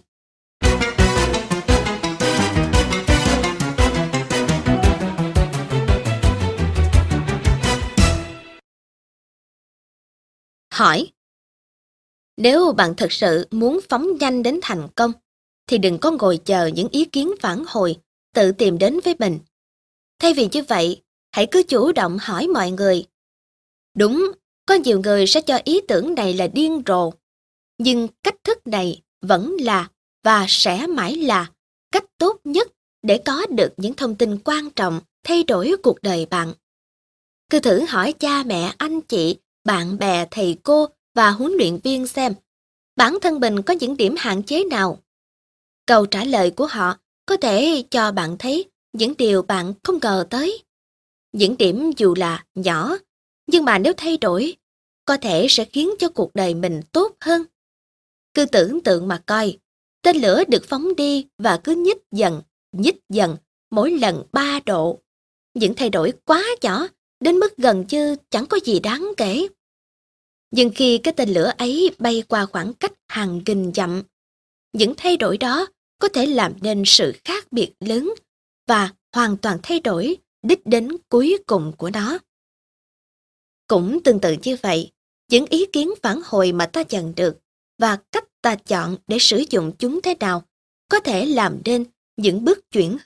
Hỏi. Nếu bạn thực sự muốn phóng nhanh đến thành công, thì đừng có ngồi chờ những ý kiến phản hồi tự tìm đến với mình. Thay vì như vậy, hãy cứ chủ động hỏi mọi người. Đúng, có nhiều người sẽ cho ý tưởng này là điên rồ, nhưng cách thức này vẫn là và sẽ mãi là cách tốt nhất để có được những thông tin quan trọng thay đổi cuộc đời bạn. Cứ thử hỏi cha mẹ, anh chị, bạn bè, thầy cô và huấn luyện viên xem bản thân mình có những điểm hạn chế nào. Câu trả lời của họ có thể cho bạn thấy những điều bạn không ngờ tới. Những điểm dù là nhỏ, nhưng mà nếu thay đổi, có thể sẽ khiến cho cuộc đời mình tốt hơn. Cứ tưởng tượng mà coi, tên lửa được phóng đi và cứ nhích dần, mỗi lần 3 độ. Những thay đổi quá nhỏ, đến mức gần như chẳng có gì đáng kể. Nhưng khi cái tên lửa ấy bay qua khoảng cách hàng nghìn dặm, những thay đổi đó có thể làm nên sự khác biệt lớn và hoàn toàn thay đổi đích đến cuối cùng của nó. Cũng tương tự như vậy, những ý kiến phản hồi mà ta nhận được và cách ta chọn để sử dụng chúng thế nào có thể làm nên những bước chuyển hướng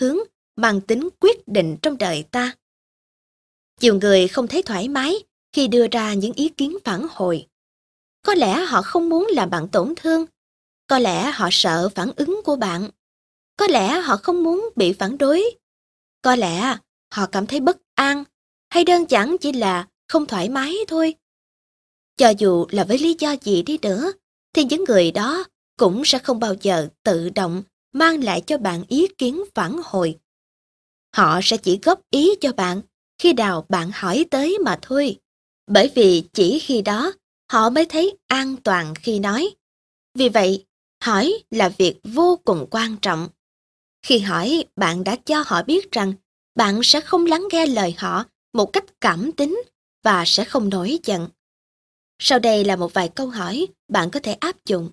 mang tính quyết định trong đời ta. Nhiều người không thấy thoải mái khi đưa ra những ý kiến phản hồi. Có lẽ họ không muốn làm bạn tổn thương, có lẽ họ sợ phản ứng của bạn, có lẽ họ không muốn bị phản đối, có lẽ họ cảm thấy bất an, hay đơn giản chỉ là không thoải mái thôi. Cho dù là với lý do gì đi nữa, thì những người đó cũng sẽ không bao giờ tự động mang lại cho bạn ý kiến phản hồi. Họ sẽ chỉ góp ý cho bạn khi nào bạn hỏi tới mà thôi. Bởi vì chỉ khi đó họ mới thấy an toàn khi nói. Vì vậy, hỏi là việc vô cùng quan trọng. Khi hỏi, bạn đã cho họ biết rằng bạn sẽ không lắng nghe lời họ một cách cảm tính và sẽ không nổi giận. Sau đây là một vài câu hỏi bạn có thể áp dụng.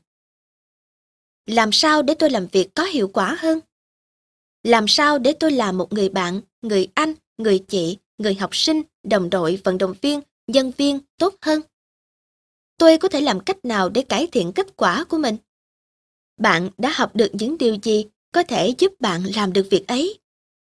Làm sao để tôi làm việc có hiệu quả hơn? Làm sao để tôi là một người bạn, người anh, người chị, người học sinh, đồng đội, vận động viên, nhân viên tốt hơn? Tôi có thể làm cách nào để cải thiện kết quả của mình? Bạn đã học được những điều gì có thể giúp bạn làm được việc ấy?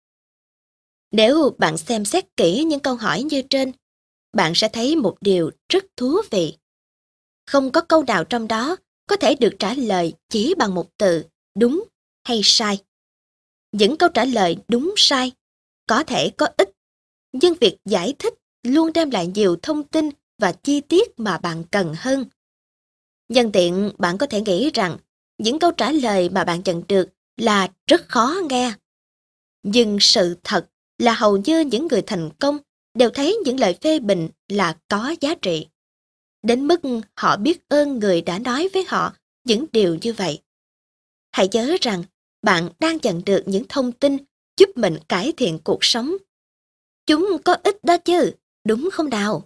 Nếu bạn xem xét kỹ những câu hỏi như trên, bạn sẽ thấy một điều rất thú vị. Không có câu nào trong đó có thể được trả lời chỉ bằng một từ đúng hay sai. Những câu trả lời đúng sai có thể có ích, nhưng việc giải thích luôn đem lại nhiều thông tin và chi tiết mà bạn cần hơn. Nhân tiện, bạn có thể nghĩ rằng những câu trả lời mà bạn nhận được là rất khó nghe. Nhưng sự thật là hầu như những người thành công đều thấy những lời phê bình là có giá trị. Đến mức họ biết ơn người đã nói với họ những điều như vậy. Hãy nhớ rằng bạn đang nhận được những thông tin giúp mình cải thiện cuộc sống. Chúng có ích đó chứ, đúng không nào?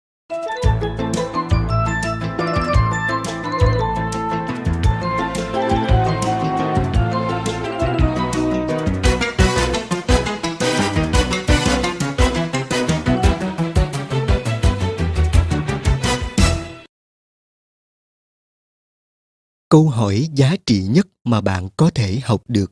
Câu hỏi giá trị nhất mà bạn có thể học được.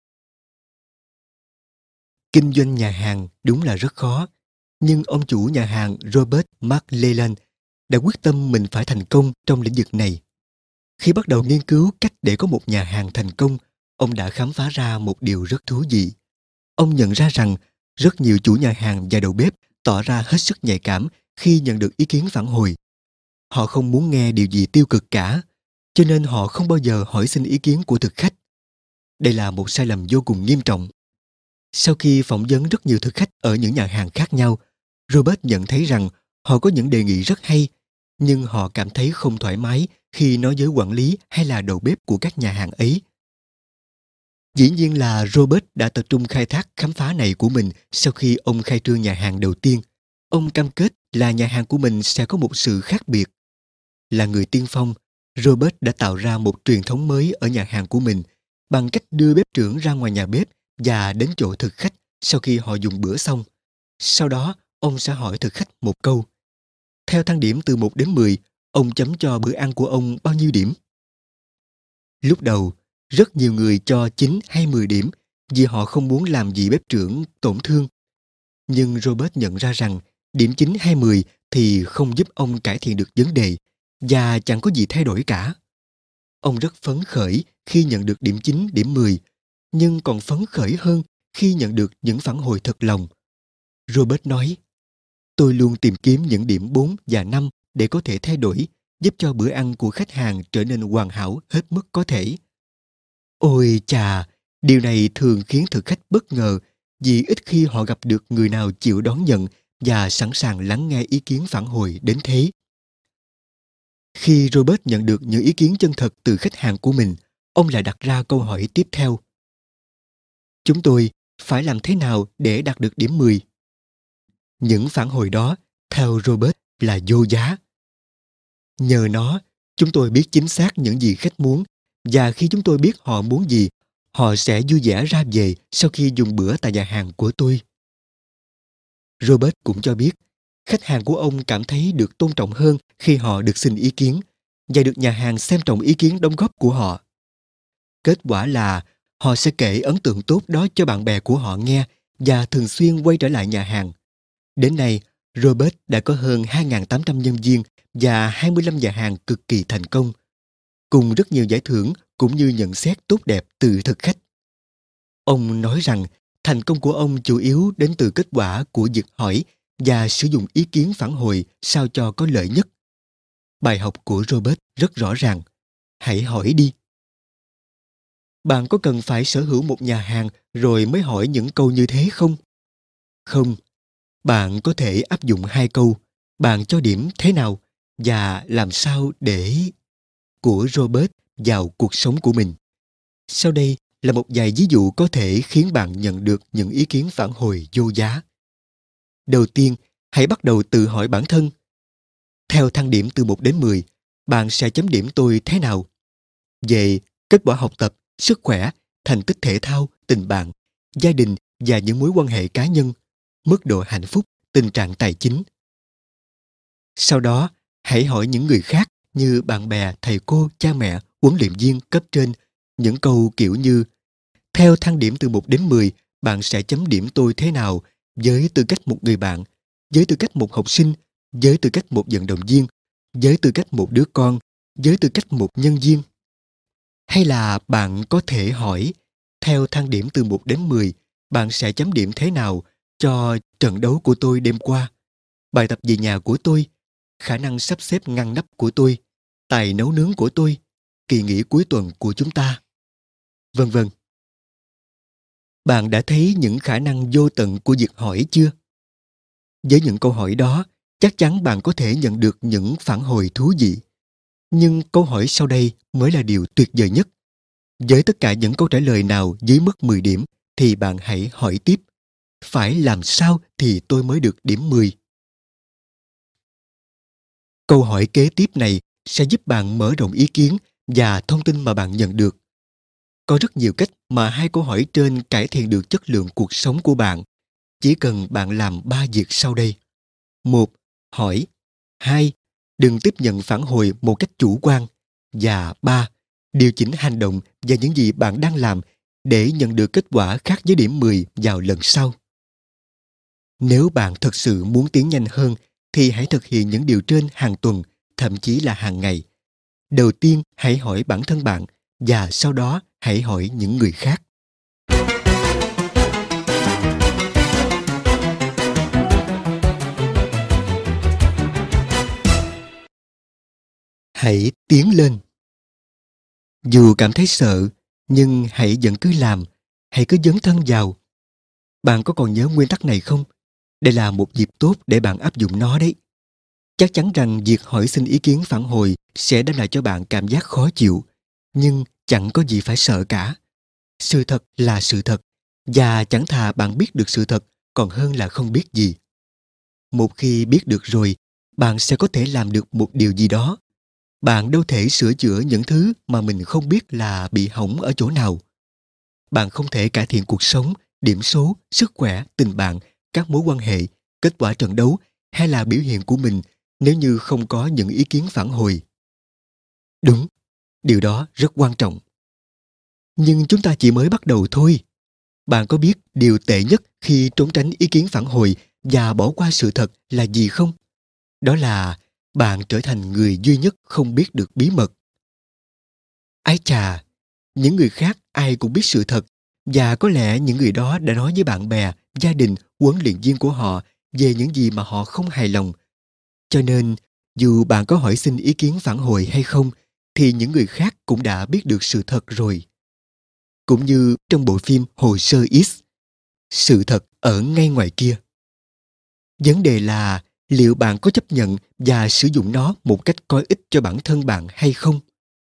Kinh doanh nhà hàng đúng là rất khó, nhưng ông chủ nhà hàng Robert McClelland đã quyết tâm mình phải thành công trong lĩnh vực này. Khi bắt đầu nghiên cứu cách để có một nhà hàng thành công, ông đã khám phá ra một điều rất thú vị. Ông nhận ra rằng rất nhiều chủ nhà hàng và đầu bếp tỏ ra hết sức nhạy cảm khi nhận được ý kiến phản hồi. Họ không muốn nghe điều gì tiêu cực cả, cho nên họ không bao giờ hỏi xin ý kiến của thực khách. Đây là một sai lầm vô cùng nghiêm trọng. Sau khi phỏng vấn rất nhiều thực khách ở những nhà hàng khác nhau, Robert nhận thấy rằng họ có những đề nghị rất hay, nhưng họ cảm thấy không thoải mái khi nói với quản lý hay là đầu bếp của các nhà hàng ấy. Dĩ nhiên là Robert đã tập trung khai thác khám phá này của mình sau khi ông khai trương nhà hàng đầu tiên. Ông cam kết là nhà hàng của mình sẽ có một sự khác biệt. Là người tiên phong, Robert đã tạo ra một truyền thống mới ở nhà hàng của mình bằng cách đưa bếp trưởng ra ngoài nhà bếp và đến chỗ thực khách sau khi họ dùng bữa xong. Sau đó, ông sẽ hỏi thực khách một câu. Theo thang điểm từ 1 đến 10, ông chấm cho bữa ăn của ông bao nhiêu điểm? Lúc đầu, rất nhiều người cho 9 hay 10 điểm vì họ không muốn làm vị bếp trưởng tổn thương. Nhưng Robert nhận ra rằng điểm 9 hay 10 thì không giúp ông cải thiện được vấn đề và chẳng có gì thay đổi cả. Ông rất phấn khởi khi nhận được điểm 9, điểm 10, nhưng còn phấn khởi hơn khi nhận được những phản hồi thật lòng. Robert nói, tôi luôn tìm kiếm những điểm 4 và 5 để có thể thay đổi, giúp cho bữa ăn của khách hàng trở nên hoàn hảo hết mức có thể. Ôi chà, điều này thường khiến thực khách bất ngờ vì ít khi họ gặp được người nào chịu đón nhận và sẵn sàng lắng nghe ý kiến phản hồi đến thế. Khi Robert nhận được những ý kiến chân thật từ khách hàng của mình, ông lại đặt ra câu hỏi tiếp theo. Chúng tôi phải làm thế nào để đạt được điểm 10? Những phản hồi đó, theo Robert, là vô giá. Nhờ nó, chúng tôi biết chính xác những gì khách muốn, và khi chúng tôi biết họ muốn gì, họ sẽ vui vẻ ra về sau khi dùng bữa tại nhà hàng của tôi. Robert cũng cho biết, khách hàng của ông cảm thấy được tôn trọng hơn khi họ được xin ý kiến và được nhà hàng xem trọng ý kiến đóng góp của họ. Kết quả là Họ sẽ kể ấn tượng tốt đó cho bạn bè của họ nghe và thường xuyên quay trở lại nhà hàng. Đến nay, Robert đã có hơn 2.800 nhân viên và 25 nhà hàng cực kỳ thành công, cùng rất nhiều giải thưởng cũng như nhận xét tốt đẹp từ thực khách. Ông nói rằng thành công của ông chủ yếu đến từ kết quả của việc hỏi và sử dụng ý kiến phản hồi sao cho có lợi nhất. Bài học của Robert rất rõ ràng. Hãy hỏi đi. Bạn có cần phải sở hữu một nhà hàng rồi mới hỏi những câu như thế không? Không. Bạn có thể áp dụng 2 câu. Bạn cho điểm thế nào và làm sao để của Robert vào cuộc sống của mình. Sau đây là một vài ví dụ có thể khiến bạn nhận được những ý kiến phản hồi vô giá. Đầu tiên, hãy bắt đầu tự hỏi bản thân. Theo thang điểm từ 1 đến 10, bạn sẽ chấm điểm tôi thế nào? Về kết quả học tập, sức khỏe, thành tích thể thao, tình bạn, gia đình và những mối quan hệ cá nhân, mức độ hạnh phúc, tình trạng tài chính. Sau đó, hãy hỏi những người khác như bạn bè, thầy cô, cha mẹ, huấn luyện viên cấp trên những câu kiểu như: theo thang điểm từ 1 đến 10, bạn sẽ chấm điểm tôi thế nào với tư cách một người bạn, với tư cách một học sinh, với tư cách một vận động viên, với tư cách một đứa con, với tư cách một nhân viên. Hay là bạn có thể hỏi, theo thang điểm từ 1 đến 10, bạn sẽ chấm điểm thế nào cho trận đấu của tôi đêm qua, bài tập về nhà của tôi, khả năng sắp xếp ngăn nắp của tôi, tài nấu nướng của tôi, kỳ nghỉ cuối tuần của chúng ta, vân vân. Bạn đã thấy những khả năng vô tận của việc hỏi chưa? Với những câu hỏi đó, chắc chắn bạn có thể nhận được những phản hồi thú vị. Nhưng câu hỏi sau đây mới là điều tuyệt vời nhất. Với tất cả những câu trả lời nào dưới mức 10 điểm thì bạn hãy hỏi tiếp. Phải làm sao thì tôi mới được điểm 10? Câu hỏi kế tiếp này sẽ giúp bạn mở rộng ý kiến và thông tin mà bạn nhận được. Có rất nhiều cách mà 2 câu hỏi trên cải thiện được chất lượng cuộc sống của bạn. Chỉ cần bạn làm 3 việc sau đây. 1. Hỏi. 2. Đừng tiếp nhận phản hồi một cách chủ quan. Và 3. Điều chỉnh hành động và những gì bạn đang làm để nhận được kết quả khác với điểm 10 vào lần sau. Nếu bạn thật sự muốn tiến nhanh hơn thì hãy thực hiện những điều trên hàng tuần, thậm chí là hàng ngày. Đầu tiên, hãy hỏi bản thân bạn và sau đó hãy hỏi những người khác. Hãy tiến lên. Dù cảm thấy sợ, nhưng hãy vẫn cứ làm, hãy cứ dấn thân vào. Bạn có còn nhớ nguyên tắc này không? Đây là một dịp tốt để bạn áp dụng nó đấy. Chắc chắn rằng việc hỏi xin ý kiến phản hồi sẽ đem lại cho bạn cảm giác khó chịu, nhưng chẳng có gì phải sợ cả. Sự thật là sự thật, và chẳng thà bạn biết được sự thật còn hơn là không biết gì. Một khi biết được rồi, bạn sẽ có thể làm được một điều gì đó. Bạn đâu thể sửa chữa những thứ mà mình không biết là bị hỏng ở chỗ nào. Bạn không thể cải thiện cuộc sống, điểm số, sức khỏe, tình bạn, các mối quan hệ, kết quả trận đấu hay là biểu hiện của mình nếu như không có những ý kiến phản hồi. Đúng, điều đó rất quan trọng. Nhưng chúng ta chỉ mới bắt đầu thôi. Bạn có biết điều tệ nhất khi trốn tránh ý kiến phản hồi và bỏ qua sự thật là gì không? Đó là bạn trở thành người duy nhất không biết được bí mật. Ái chà, những người khác ai cũng biết sự thật, và có lẽ những người đó đã nói với bạn bè, gia đình, huấn luyện viên của họ về những gì mà họ không hài lòng. Cho nên, dù bạn có hỏi xin ý kiến phản hồi hay không, thì những người khác cũng đã biết được sự thật rồi. Cũng như trong bộ phim Hồ sơ X, sự thật ở ngay ngoài kia. Vấn đề là liệu bạn có chấp nhận và sử dụng nó một cách có ích cho bản thân bạn hay không?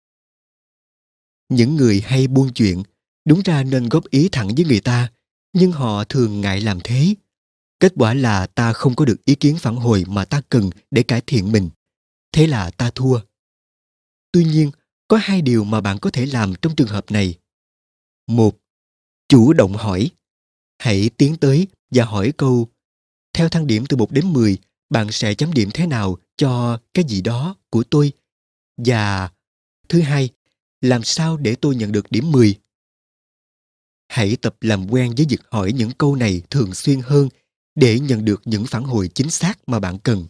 Những người hay buôn chuyện, đúng ra nên góp ý thẳng với người ta, nhưng họ thường ngại làm thế. Kết quả là ta không có được ý kiến phản hồi mà ta cần để cải thiện mình. Thế là ta thua. Tuy nhiên, có 2 điều mà bạn có thể làm trong trường hợp này. 1. Chủ động hỏi. Hãy tiến tới và hỏi câu: theo thang điểm từ 1 đến 10, bạn sẽ chấm điểm thế nào cho cái gì đó của tôi? Và thứ hai, làm sao để tôi nhận được điểm 10? Hãy tập làm quen với việc hỏi những câu này thường xuyên hơn để nhận được những phản hồi chính xác mà bạn cần.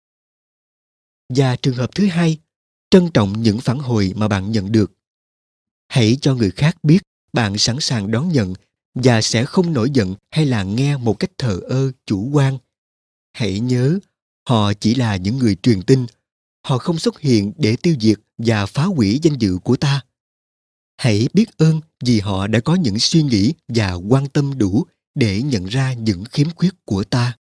Và trường hợp thứ hai, trân trọng những phản hồi mà bạn nhận được. Hãy cho người khác biết bạn sẵn sàng đón nhận và sẽ không nổi giận hay là nghe một cách thờ ơ, chủ quan. Hãy nhớ, họ chỉ là những người truyền tin. Họ không xuất hiện để tiêu diệt và phá hủy danh dự của ta. Hãy biết ơn vì họ đã có những suy nghĩ và quan tâm đủ để nhận ra những khiếm khuyết của ta.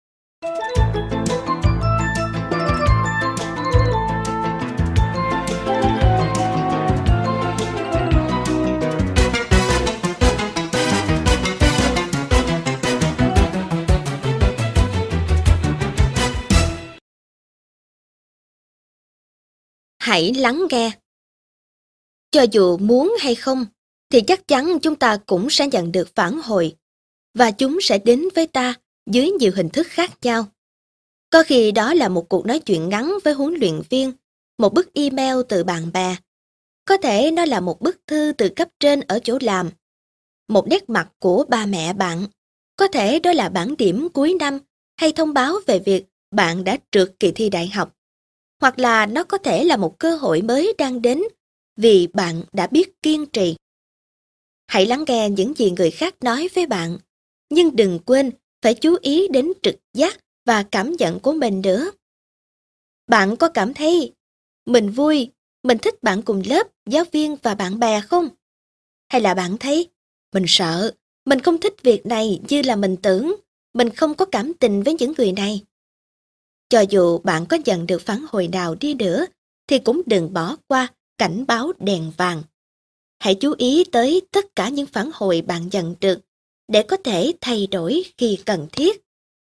Hãy lắng nghe. Cho dù muốn hay không, thì chắc chắn chúng ta cũng sẽ nhận được phản hồi, và chúng sẽ đến với ta dưới nhiều hình thức khác nhau. Có khi đó là một cuộc nói chuyện ngắn với huấn luyện viên, một bức email từ bạn bè. Có thể nó là một bức thư từ cấp trên ở chỗ làm, một nét mặt của ba mẹ bạn. Có thể đó là bảng điểm cuối năm hay thông báo về việc bạn đã trượt kỳ thi đại học. Hoặc là nó có thể là một cơ hội mới đang đến vì bạn đã biết kiên trì. Hãy lắng nghe những gì người khác nói với bạn, nhưng đừng quên phải chú ý đến trực giác và cảm nhận của mình nữa. Bạn có cảm thấy mình vui, mình thích bạn cùng lớp, giáo viên và bạn bè không? Hay là bạn thấy mình sợ, mình không thích việc này như là mình tưởng, mình không có cảm tình với những người này? Cho dù bạn có nhận được phản hồi nào đi nữa, thì cũng đừng bỏ qua cảnh báo đèn vàng. Hãy chú ý tới tất cả những phản hồi bạn nhận được để có thể thay đổi khi cần thiết.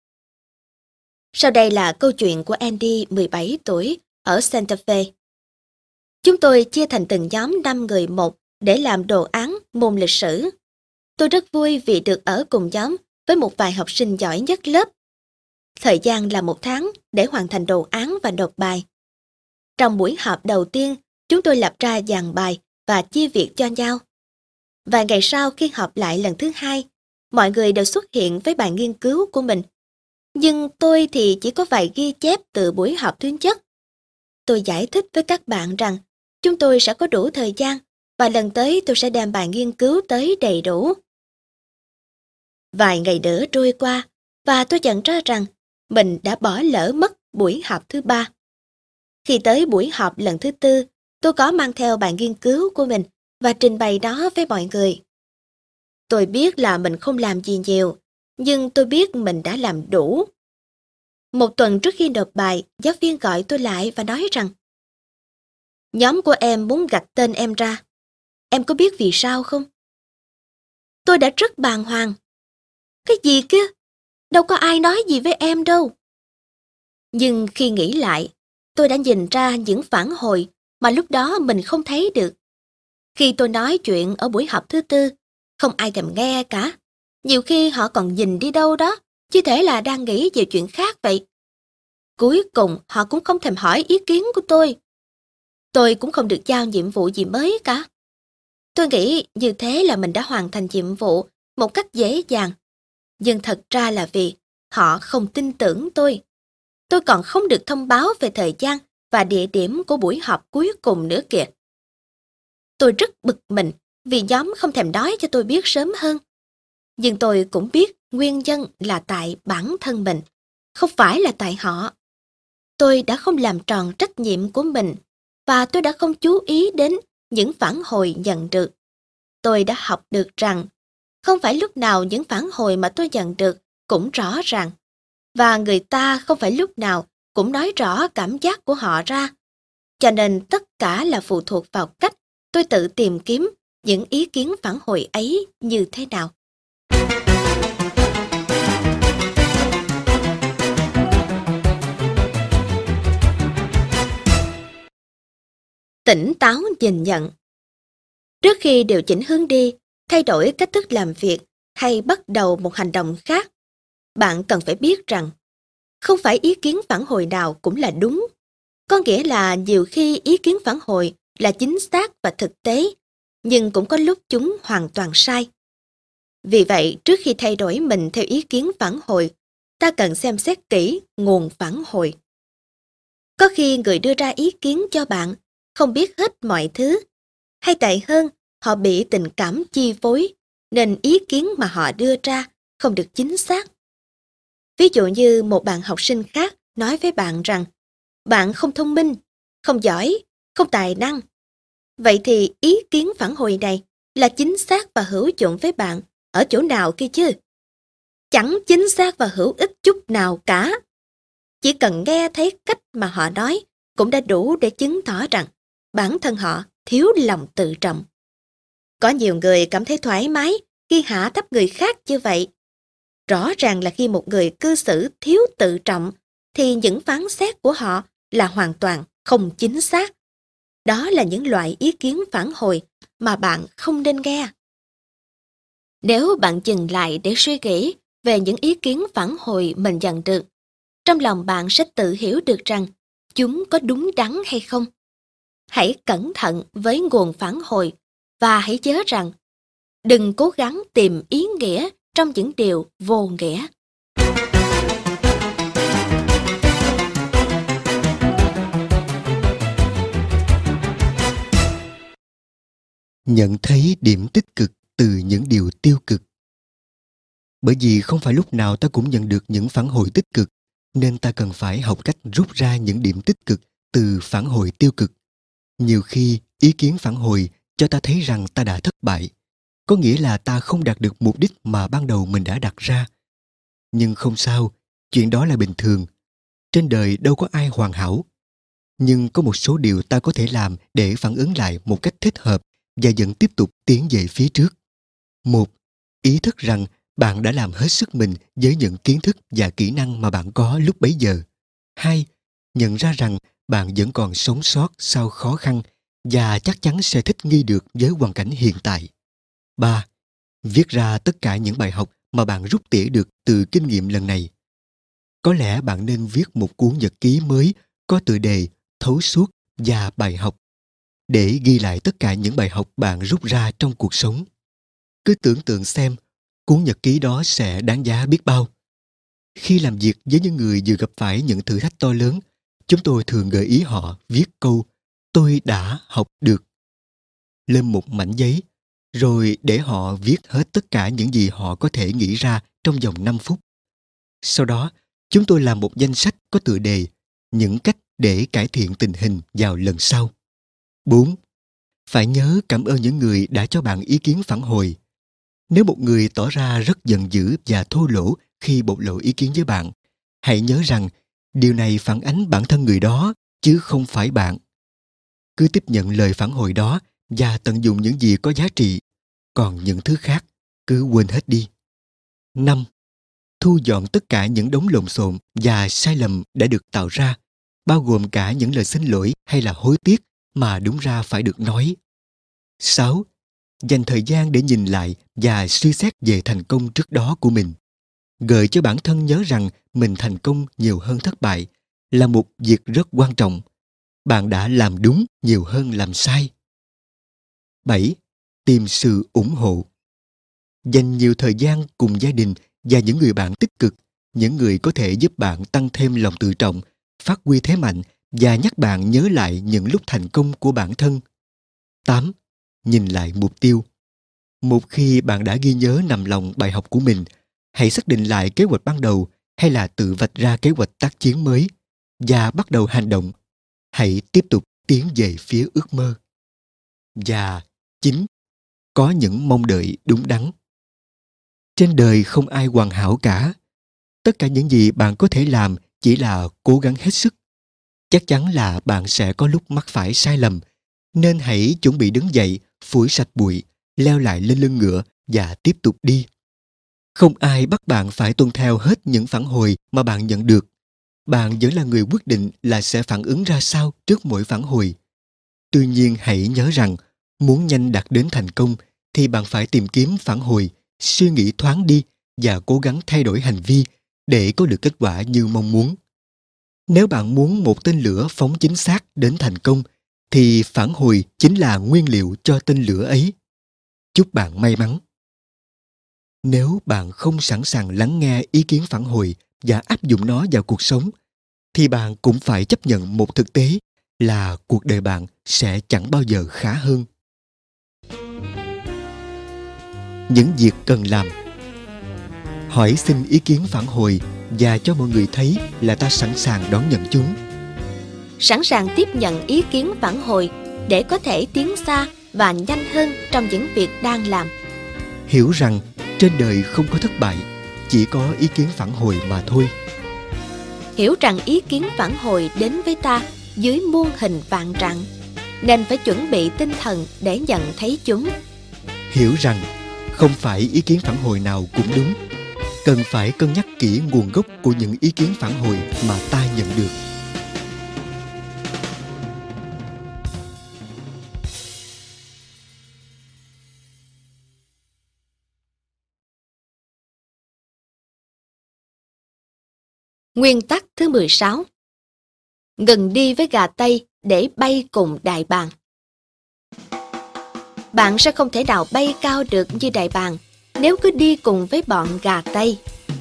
Sau đây là câu chuyện của Andy, 17 tuổi, ở Santa Fe. Chúng tôi chia thành từng nhóm 5 người một để làm đồ án môn lịch sử. Tôi rất vui vì được ở cùng nhóm với một vài học sinh giỏi nhất lớp. Thời gian là 1 tháng để hoàn thành đồ án và nộp bài. Trong buổi họp đầu tiên, chúng tôi lập ra dàn bài và chia việc cho nhau. Vài ngày sau khi họp lại lần thứ 2, mọi người đều xuất hiện với bài nghiên cứu của mình. Nhưng tôi thì chỉ có vài ghi chép từ buổi họp thứ nhất. Tôi giải thích với các bạn rằng chúng tôi sẽ có đủ thời gian và lần tới tôi sẽ đem bài nghiên cứu tới đầy đủ. Vài ngày nữa trôi qua và tôi nhận ra rằng mình đã bỏ lỡ mất buổi họp thứ 3. Khi tới buổi họp lần thứ 4, tôi có mang theo bài nghiên cứu của mình và trình bày nó với mọi người. Tôi biết là mình không làm gì nhiều, nhưng tôi biết mình đã làm đủ. Một tuần trước khi nộp bài, giáo viên gọi tôi lại và nói rằng nhóm của em muốn gạch tên em ra. Em có biết vì sao không? Tôi đã rất bàng hoàng. Cái gì kia? Đâu có ai nói gì với em đâu. Nhưng khi nghĩ lại, tôi đã nhìn ra những phản hồi mà lúc đó mình không thấy được. Khi tôi nói chuyện ở buổi họp thứ 4, không ai thèm nghe cả. Nhiều khi họ còn nhìn đi đâu đó, chứ thể là đang nghĩ về chuyện khác vậy. Cuối cùng họ cũng không thèm hỏi ý kiến của tôi. Tôi cũng không được giao nhiệm vụ gì mới cả. Tôi nghĩ như thế là mình đã hoàn thành nhiệm vụ một cách dễ dàng. Nhưng thật ra là vì họ không tin tưởng tôi. Tôi còn không được thông báo về thời gian và địa điểm của buổi họp cuối cùng nữa kìa. Tôi rất bực mình vì nhóm không thèm nói cho tôi biết sớm hơn. Nhưng tôi cũng biết nguyên nhân là tại bản thân mình, không phải là tại họ. Tôi đã không làm tròn trách nhiệm của mình và tôi đã không chú ý đến những phản hồi nhận được. Tôi đã học được rằng không phải lúc nào những phản hồi mà tôi nhận được cũng rõ ràng, và người ta không phải lúc nào cũng nói rõ cảm giác của họ ra. Cho nên tất cả là phụ thuộc vào cách tôi tự tìm kiếm những ý kiến phản hồi ấy như thế nào. Tỉnh táo nhìn nhận. Trước khi điều chỉnh hướng đi, thay đổi cách thức làm việc hay bắt đầu một hành động khác, bạn cần phải biết rằng không phải ý kiến phản hồi nào cũng là đúng. Có nghĩa là nhiều khi ý kiến phản hồi là chính xác và thực tế, nhưng cũng có lúc chúng hoàn toàn sai. Vì vậy, trước khi thay đổi mình theo ý kiến phản hồi, ta cần xem xét kỹ nguồn phản hồi. Có khi người đưa ra ý kiến cho bạn không biết hết mọi thứ, hay tệ hơn, họ bị tình cảm chi phối, nên ý kiến mà họ đưa ra không được chính xác. Ví dụ như một bạn học sinh khác nói với bạn rằng bạn không thông minh, không giỏi, không tài năng. Vậy thì ý kiến phản hồi này là chính xác và hữu dụng với bạn ở chỗ nào kia chứ? Chẳng chính xác và hữu ích chút nào cả. Chỉ cần nghe thấy cách mà họ nói cũng đã đủ để chứng tỏ rằng bản thân họ thiếu lòng tự trọng. Có nhiều người cảm thấy thoải mái khi hạ thấp người khác như vậy. Rõ ràng là khi một người cư xử thiếu tự trọng thì những phán xét của họ là hoàn toàn không chính xác. Đó là những loại ý kiến phản hồi mà bạn không nên nghe. Nếu bạn dừng lại để suy nghĩ về những ý kiến phản hồi mình nhận được, trong lòng bạn sẽ tự hiểu được rằng chúng có đúng đắn hay không. Hãy cẩn thận với nguồn phản hồi và hãy nhớ rằng đừng cố gắng tìm ý nghĩa trong những điều vô nghĩa. Nhận thấy điểm tích cực từ những điều tiêu cực. Bởi vì không phải lúc nào ta cũng nhận được những phản hồi tích cực, nên ta cần phải học cách rút ra những điểm tích cực từ phản hồi tiêu cực. Nhiều khi, ý kiến phản hồi cho ta thấy rằng ta đã thất bại, có nghĩa là ta không đạt được mục đích mà ban đầu mình đã đặt ra. Nhưng không sao, chuyện đó là bình thường. Trên đời đâu có ai hoàn hảo. Nhưng có một số điều ta có thể làm để phản ứng lại một cách thích hợp và vẫn tiếp tục tiến về phía trước. 1. Ý thức rằng bạn đã làm hết sức mình với những kiến thức và kỹ năng mà bạn có lúc bấy giờ. 2. Nhận ra rằng bạn vẫn còn sống sót sau khó khăn và chắc chắn sẽ thích nghi được với hoàn cảnh hiện tại. 3. Viết ra tất cả những bài học mà bạn rút tỉa được từ kinh nghiệm lần này. Có lẽ bạn nên viết một cuốn nhật ký mới có tựa đề Thấu suốt và bài học để ghi lại tất cả những bài học bạn rút ra trong cuộc sống. Cứ tưởng tượng xem, cuốn nhật ký đó sẽ đáng giá biết bao. Khi làm việc với những người vừa gặp phải những thử thách to lớn, chúng tôi thường gợi ý họ viết câu "Tôi đã học được" lên một mảnh giấy, rồi để họ viết hết tất cả những gì họ có thể nghĩ ra trong vòng 5 phút. Sau đó, chúng tôi làm một danh sách có tựa đề Những cách để cải thiện tình hình vào lần sau. 4. Phải nhớ cảm ơn những người đã cho bạn ý kiến phản hồi. Nếu một người tỏ ra rất giận dữ và thô lỗ khi bộc lộ ý kiến với bạn, hãy nhớ rằng điều này phản ánh bản thân người đó, chứ không phải bạn. Cứ tiếp nhận lời phản hồi đó và tận dụng những gì có giá trị, còn những thứ khác cứ quên hết đi. 5. Thu dọn tất cả những đống lộn xộn và sai lầm đã được tạo ra, bao gồm cả những lời xin lỗi hay là hối tiếc mà đúng ra phải được nói. 6. Dành thời gian để nhìn lại và suy xét về thành công trước đó của mình. Gợi cho bản thân nhớ rằng mình thành công nhiều hơn thất bại là một việc rất quan trọng. Bạn đã làm đúng nhiều hơn làm sai. 7. Tìm sự ủng hộ. Dành nhiều thời gian cùng gia đình và những người bạn tích cực, những người có thể giúp bạn tăng thêm lòng tự trọng, phát huy thế mạnh và nhắc bạn nhớ lại những lúc thành công của bản thân. 8. Nhìn lại mục tiêu. Một khi bạn đã ghi nhớ nằm lòng bài học của mình, hãy xác định lại kế hoạch ban đầu hay là tự vạch ra kế hoạch tác chiến mới và bắt đầu hành động. Hãy tiếp tục tiến về phía ước mơ. Và 9. Có những mong đợi đúng đắn. Trên đời không ai hoàn hảo cả. Tất cả những gì bạn có thể làm chỉ là cố gắng hết sức. Chắc chắn là bạn sẽ có lúc mắc phải sai lầm, nên hãy chuẩn bị đứng dậy, phủi sạch bụi, leo lại lên lưng ngựa và tiếp tục đi. Không ai bắt bạn phải tuân theo hết những phản hồi mà bạn nhận được. Bạn vẫn là người quyết định là sẽ phản ứng ra sao trước mỗi phản hồi. Tuy nhiên hãy nhớ rằng, muốn nhanh đạt đến thành công thì bạn phải tìm kiếm phản hồi, suy nghĩ thoáng đi và cố gắng thay đổi hành vi để có được kết quả như mong muốn. Nếu bạn muốn một tên lửa phóng chính xác đến thành công, thì phản hồi chính là nguyên liệu cho tên lửa ấy. Chúc bạn may mắn. Nếu bạn không sẵn sàng lắng nghe ý kiến phản hồi và áp dụng nó vào cuộc sống, thì bạn cũng phải chấp nhận một thực tế là cuộc đời bạn sẽ chẳng bao giờ khá hơn. Những việc cần làm: hỏi xin ý kiến phản hồi và cho mọi người thấy là ta sẵn sàng đón nhận chúng. Sẵn sàng tiếp nhận ý kiến phản hồi để có thể tiến xa và nhanh hơn trong những việc đang làm. Hiểu rằng trên đời không có thất bại, chỉ có ý kiến phản hồi mà thôi. Hiểu rằng ý kiến phản hồi đến với ta dưới muôn hình vạn trạng, nên phải chuẩn bị tinh thần để nhận thấy chúng. Hiểu rằng không phải ý kiến phản hồi nào cũng đúng, cần phải cân nhắc kỹ nguồn gốc của những ý kiến phản hồi mà ta nhận được. Nguyên tắc thứ 16. Ngừng đi với gà Tây để bay cùng đại bàng. Bạn sẽ không thể nào bay cao được như đại bàng nếu cứ đi cùng với bọn gà Tây.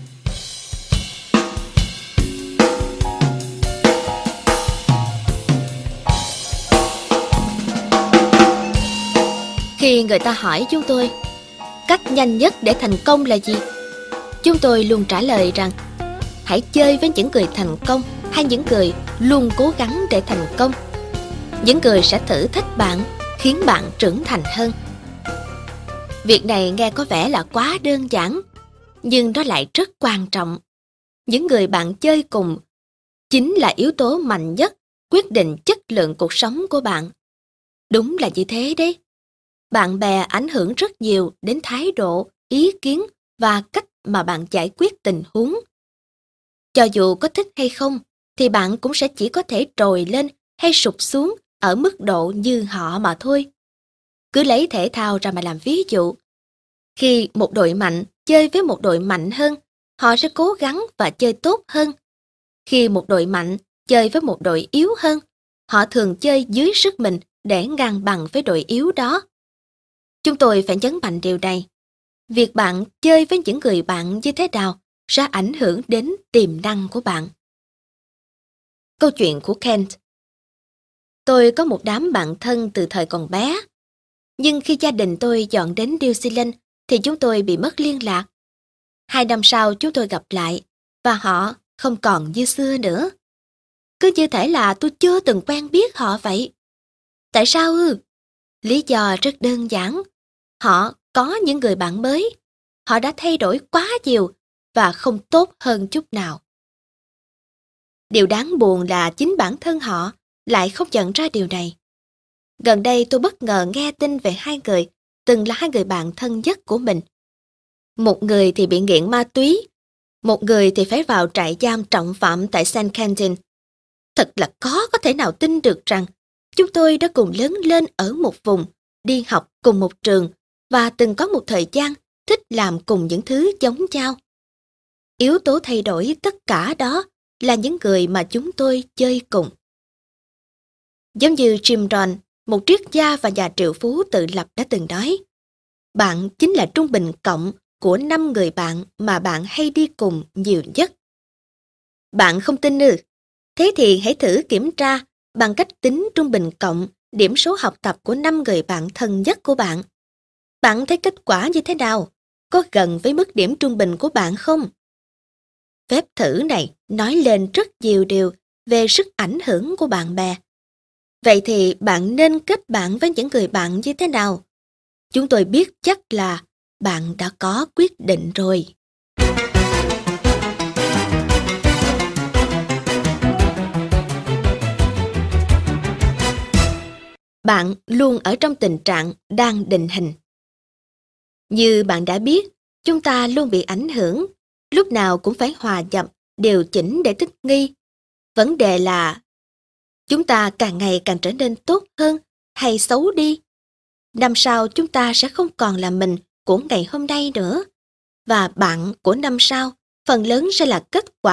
Khi người ta hỏi chúng tôi, cách nhanh nhất để thành công là gì? Chúng tôi luôn trả lời rằng, hãy chơi với những người thành công hay những người luôn cố gắng để thành công. Những người sẽ thử thách bạn, khiến bạn trưởng thành hơn. Việc này nghe có vẻ là quá đơn giản, nhưng nó lại rất quan trọng. Những người bạn chơi cùng chính là yếu tố mạnh nhất quyết định chất lượng cuộc sống của bạn. Đúng là như thế đấy. Bạn bè ảnh hưởng rất nhiều đến thái độ, ý kiến và cách mà bạn giải quyết tình huống. Cho dù có thích hay không, thì bạn cũng sẽ chỉ có thể trồi lên hay sụp xuống ở mức độ như họ mà thôi. Cứ lấy thể thao ra mà làm ví dụ. Khi một đội mạnh chơi với một đội mạnh hơn, họ sẽ cố gắng và chơi tốt hơn. Khi một đội mạnh chơi với một đội yếu hơn, họ thường chơi dưới sức mình để ngang bằng với đội yếu đó. Chúng tôi phải nhấn mạnh điều này. Việc bạn chơi với những người bạn như thế nào sẽ ảnh hưởng đến tiềm năng của bạn. Câu chuyện của Kent. Tôi có một đám bạn thân từ thời còn bé. Nhưng khi gia đình tôi dọn đến New Zealand thì chúng tôi bị mất liên lạc. 2 năm sau chúng tôi gặp lại và họ không còn như xưa nữa. Cứ như thể là tôi chưa từng quen biết họ vậy. Tại sao ư? Lý do rất đơn giản. Họ có những người bạn mới. Họ đã thay đổi quá nhiều và không tốt hơn chút nào. Điều đáng buồn là chính bản thân họ lại không nhận ra điều này. Gần đây tôi bất ngờ nghe tin về 2 người từng là 2 người bạn thân nhất của mình. Một người thì bị nghiện ma túy, một người thì phải vào trại giam trọng phạm tại St. Quentin. Thật là có thể nào tin được rằng chúng tôi đã cùng lớn lên ở một vùng, đi học cùng một trường và từng có một thời gian thích làm cùng những thứ giống nhau. Yếu tố thay đổi tất cả đó là những người mà chúng tôi chơi cùng. Giống như Jim Rohn, một triết gia và nhà triệu phú tự lập đã từng nói, bạn chính là trung bình cộng của 5 người bạn mà bạn hay đi cùng nhiều nhất. Bạn không tin ư? Thế thì hãy thử kiểm tra bằng cách tính trung bình cộng điểm số học tập của 5 người bạn thân nhất của bạn. Bạn thấy kết quả như thế nào? Có gần với mức điểm trung bình của bạn không? Phép thử này nói lên rất nhiều điều về sức ảnh hưởng của bạn bè. Vậy thì bạn nên kết bạn với những người bạn như thế nào? Chúng tôi biết chắc là bạn đã có quyết định rồi. Bạn luôn ở trong tình trạng đang định hình. Như bạn đã biết, chúng ta luôn bị ảnh hưởng, lúc nào cũng phải hòa nhập, điều chỉnh để thích nghi. Vấn đề là chúng ta càng ngày càng trở nên tốt hơn hay xấu đi. Năm sau chúng ta sẽ không còn là mình của ngày hôm nay nữa. Và bạn của năm sau phần lớn sẽ là kết quả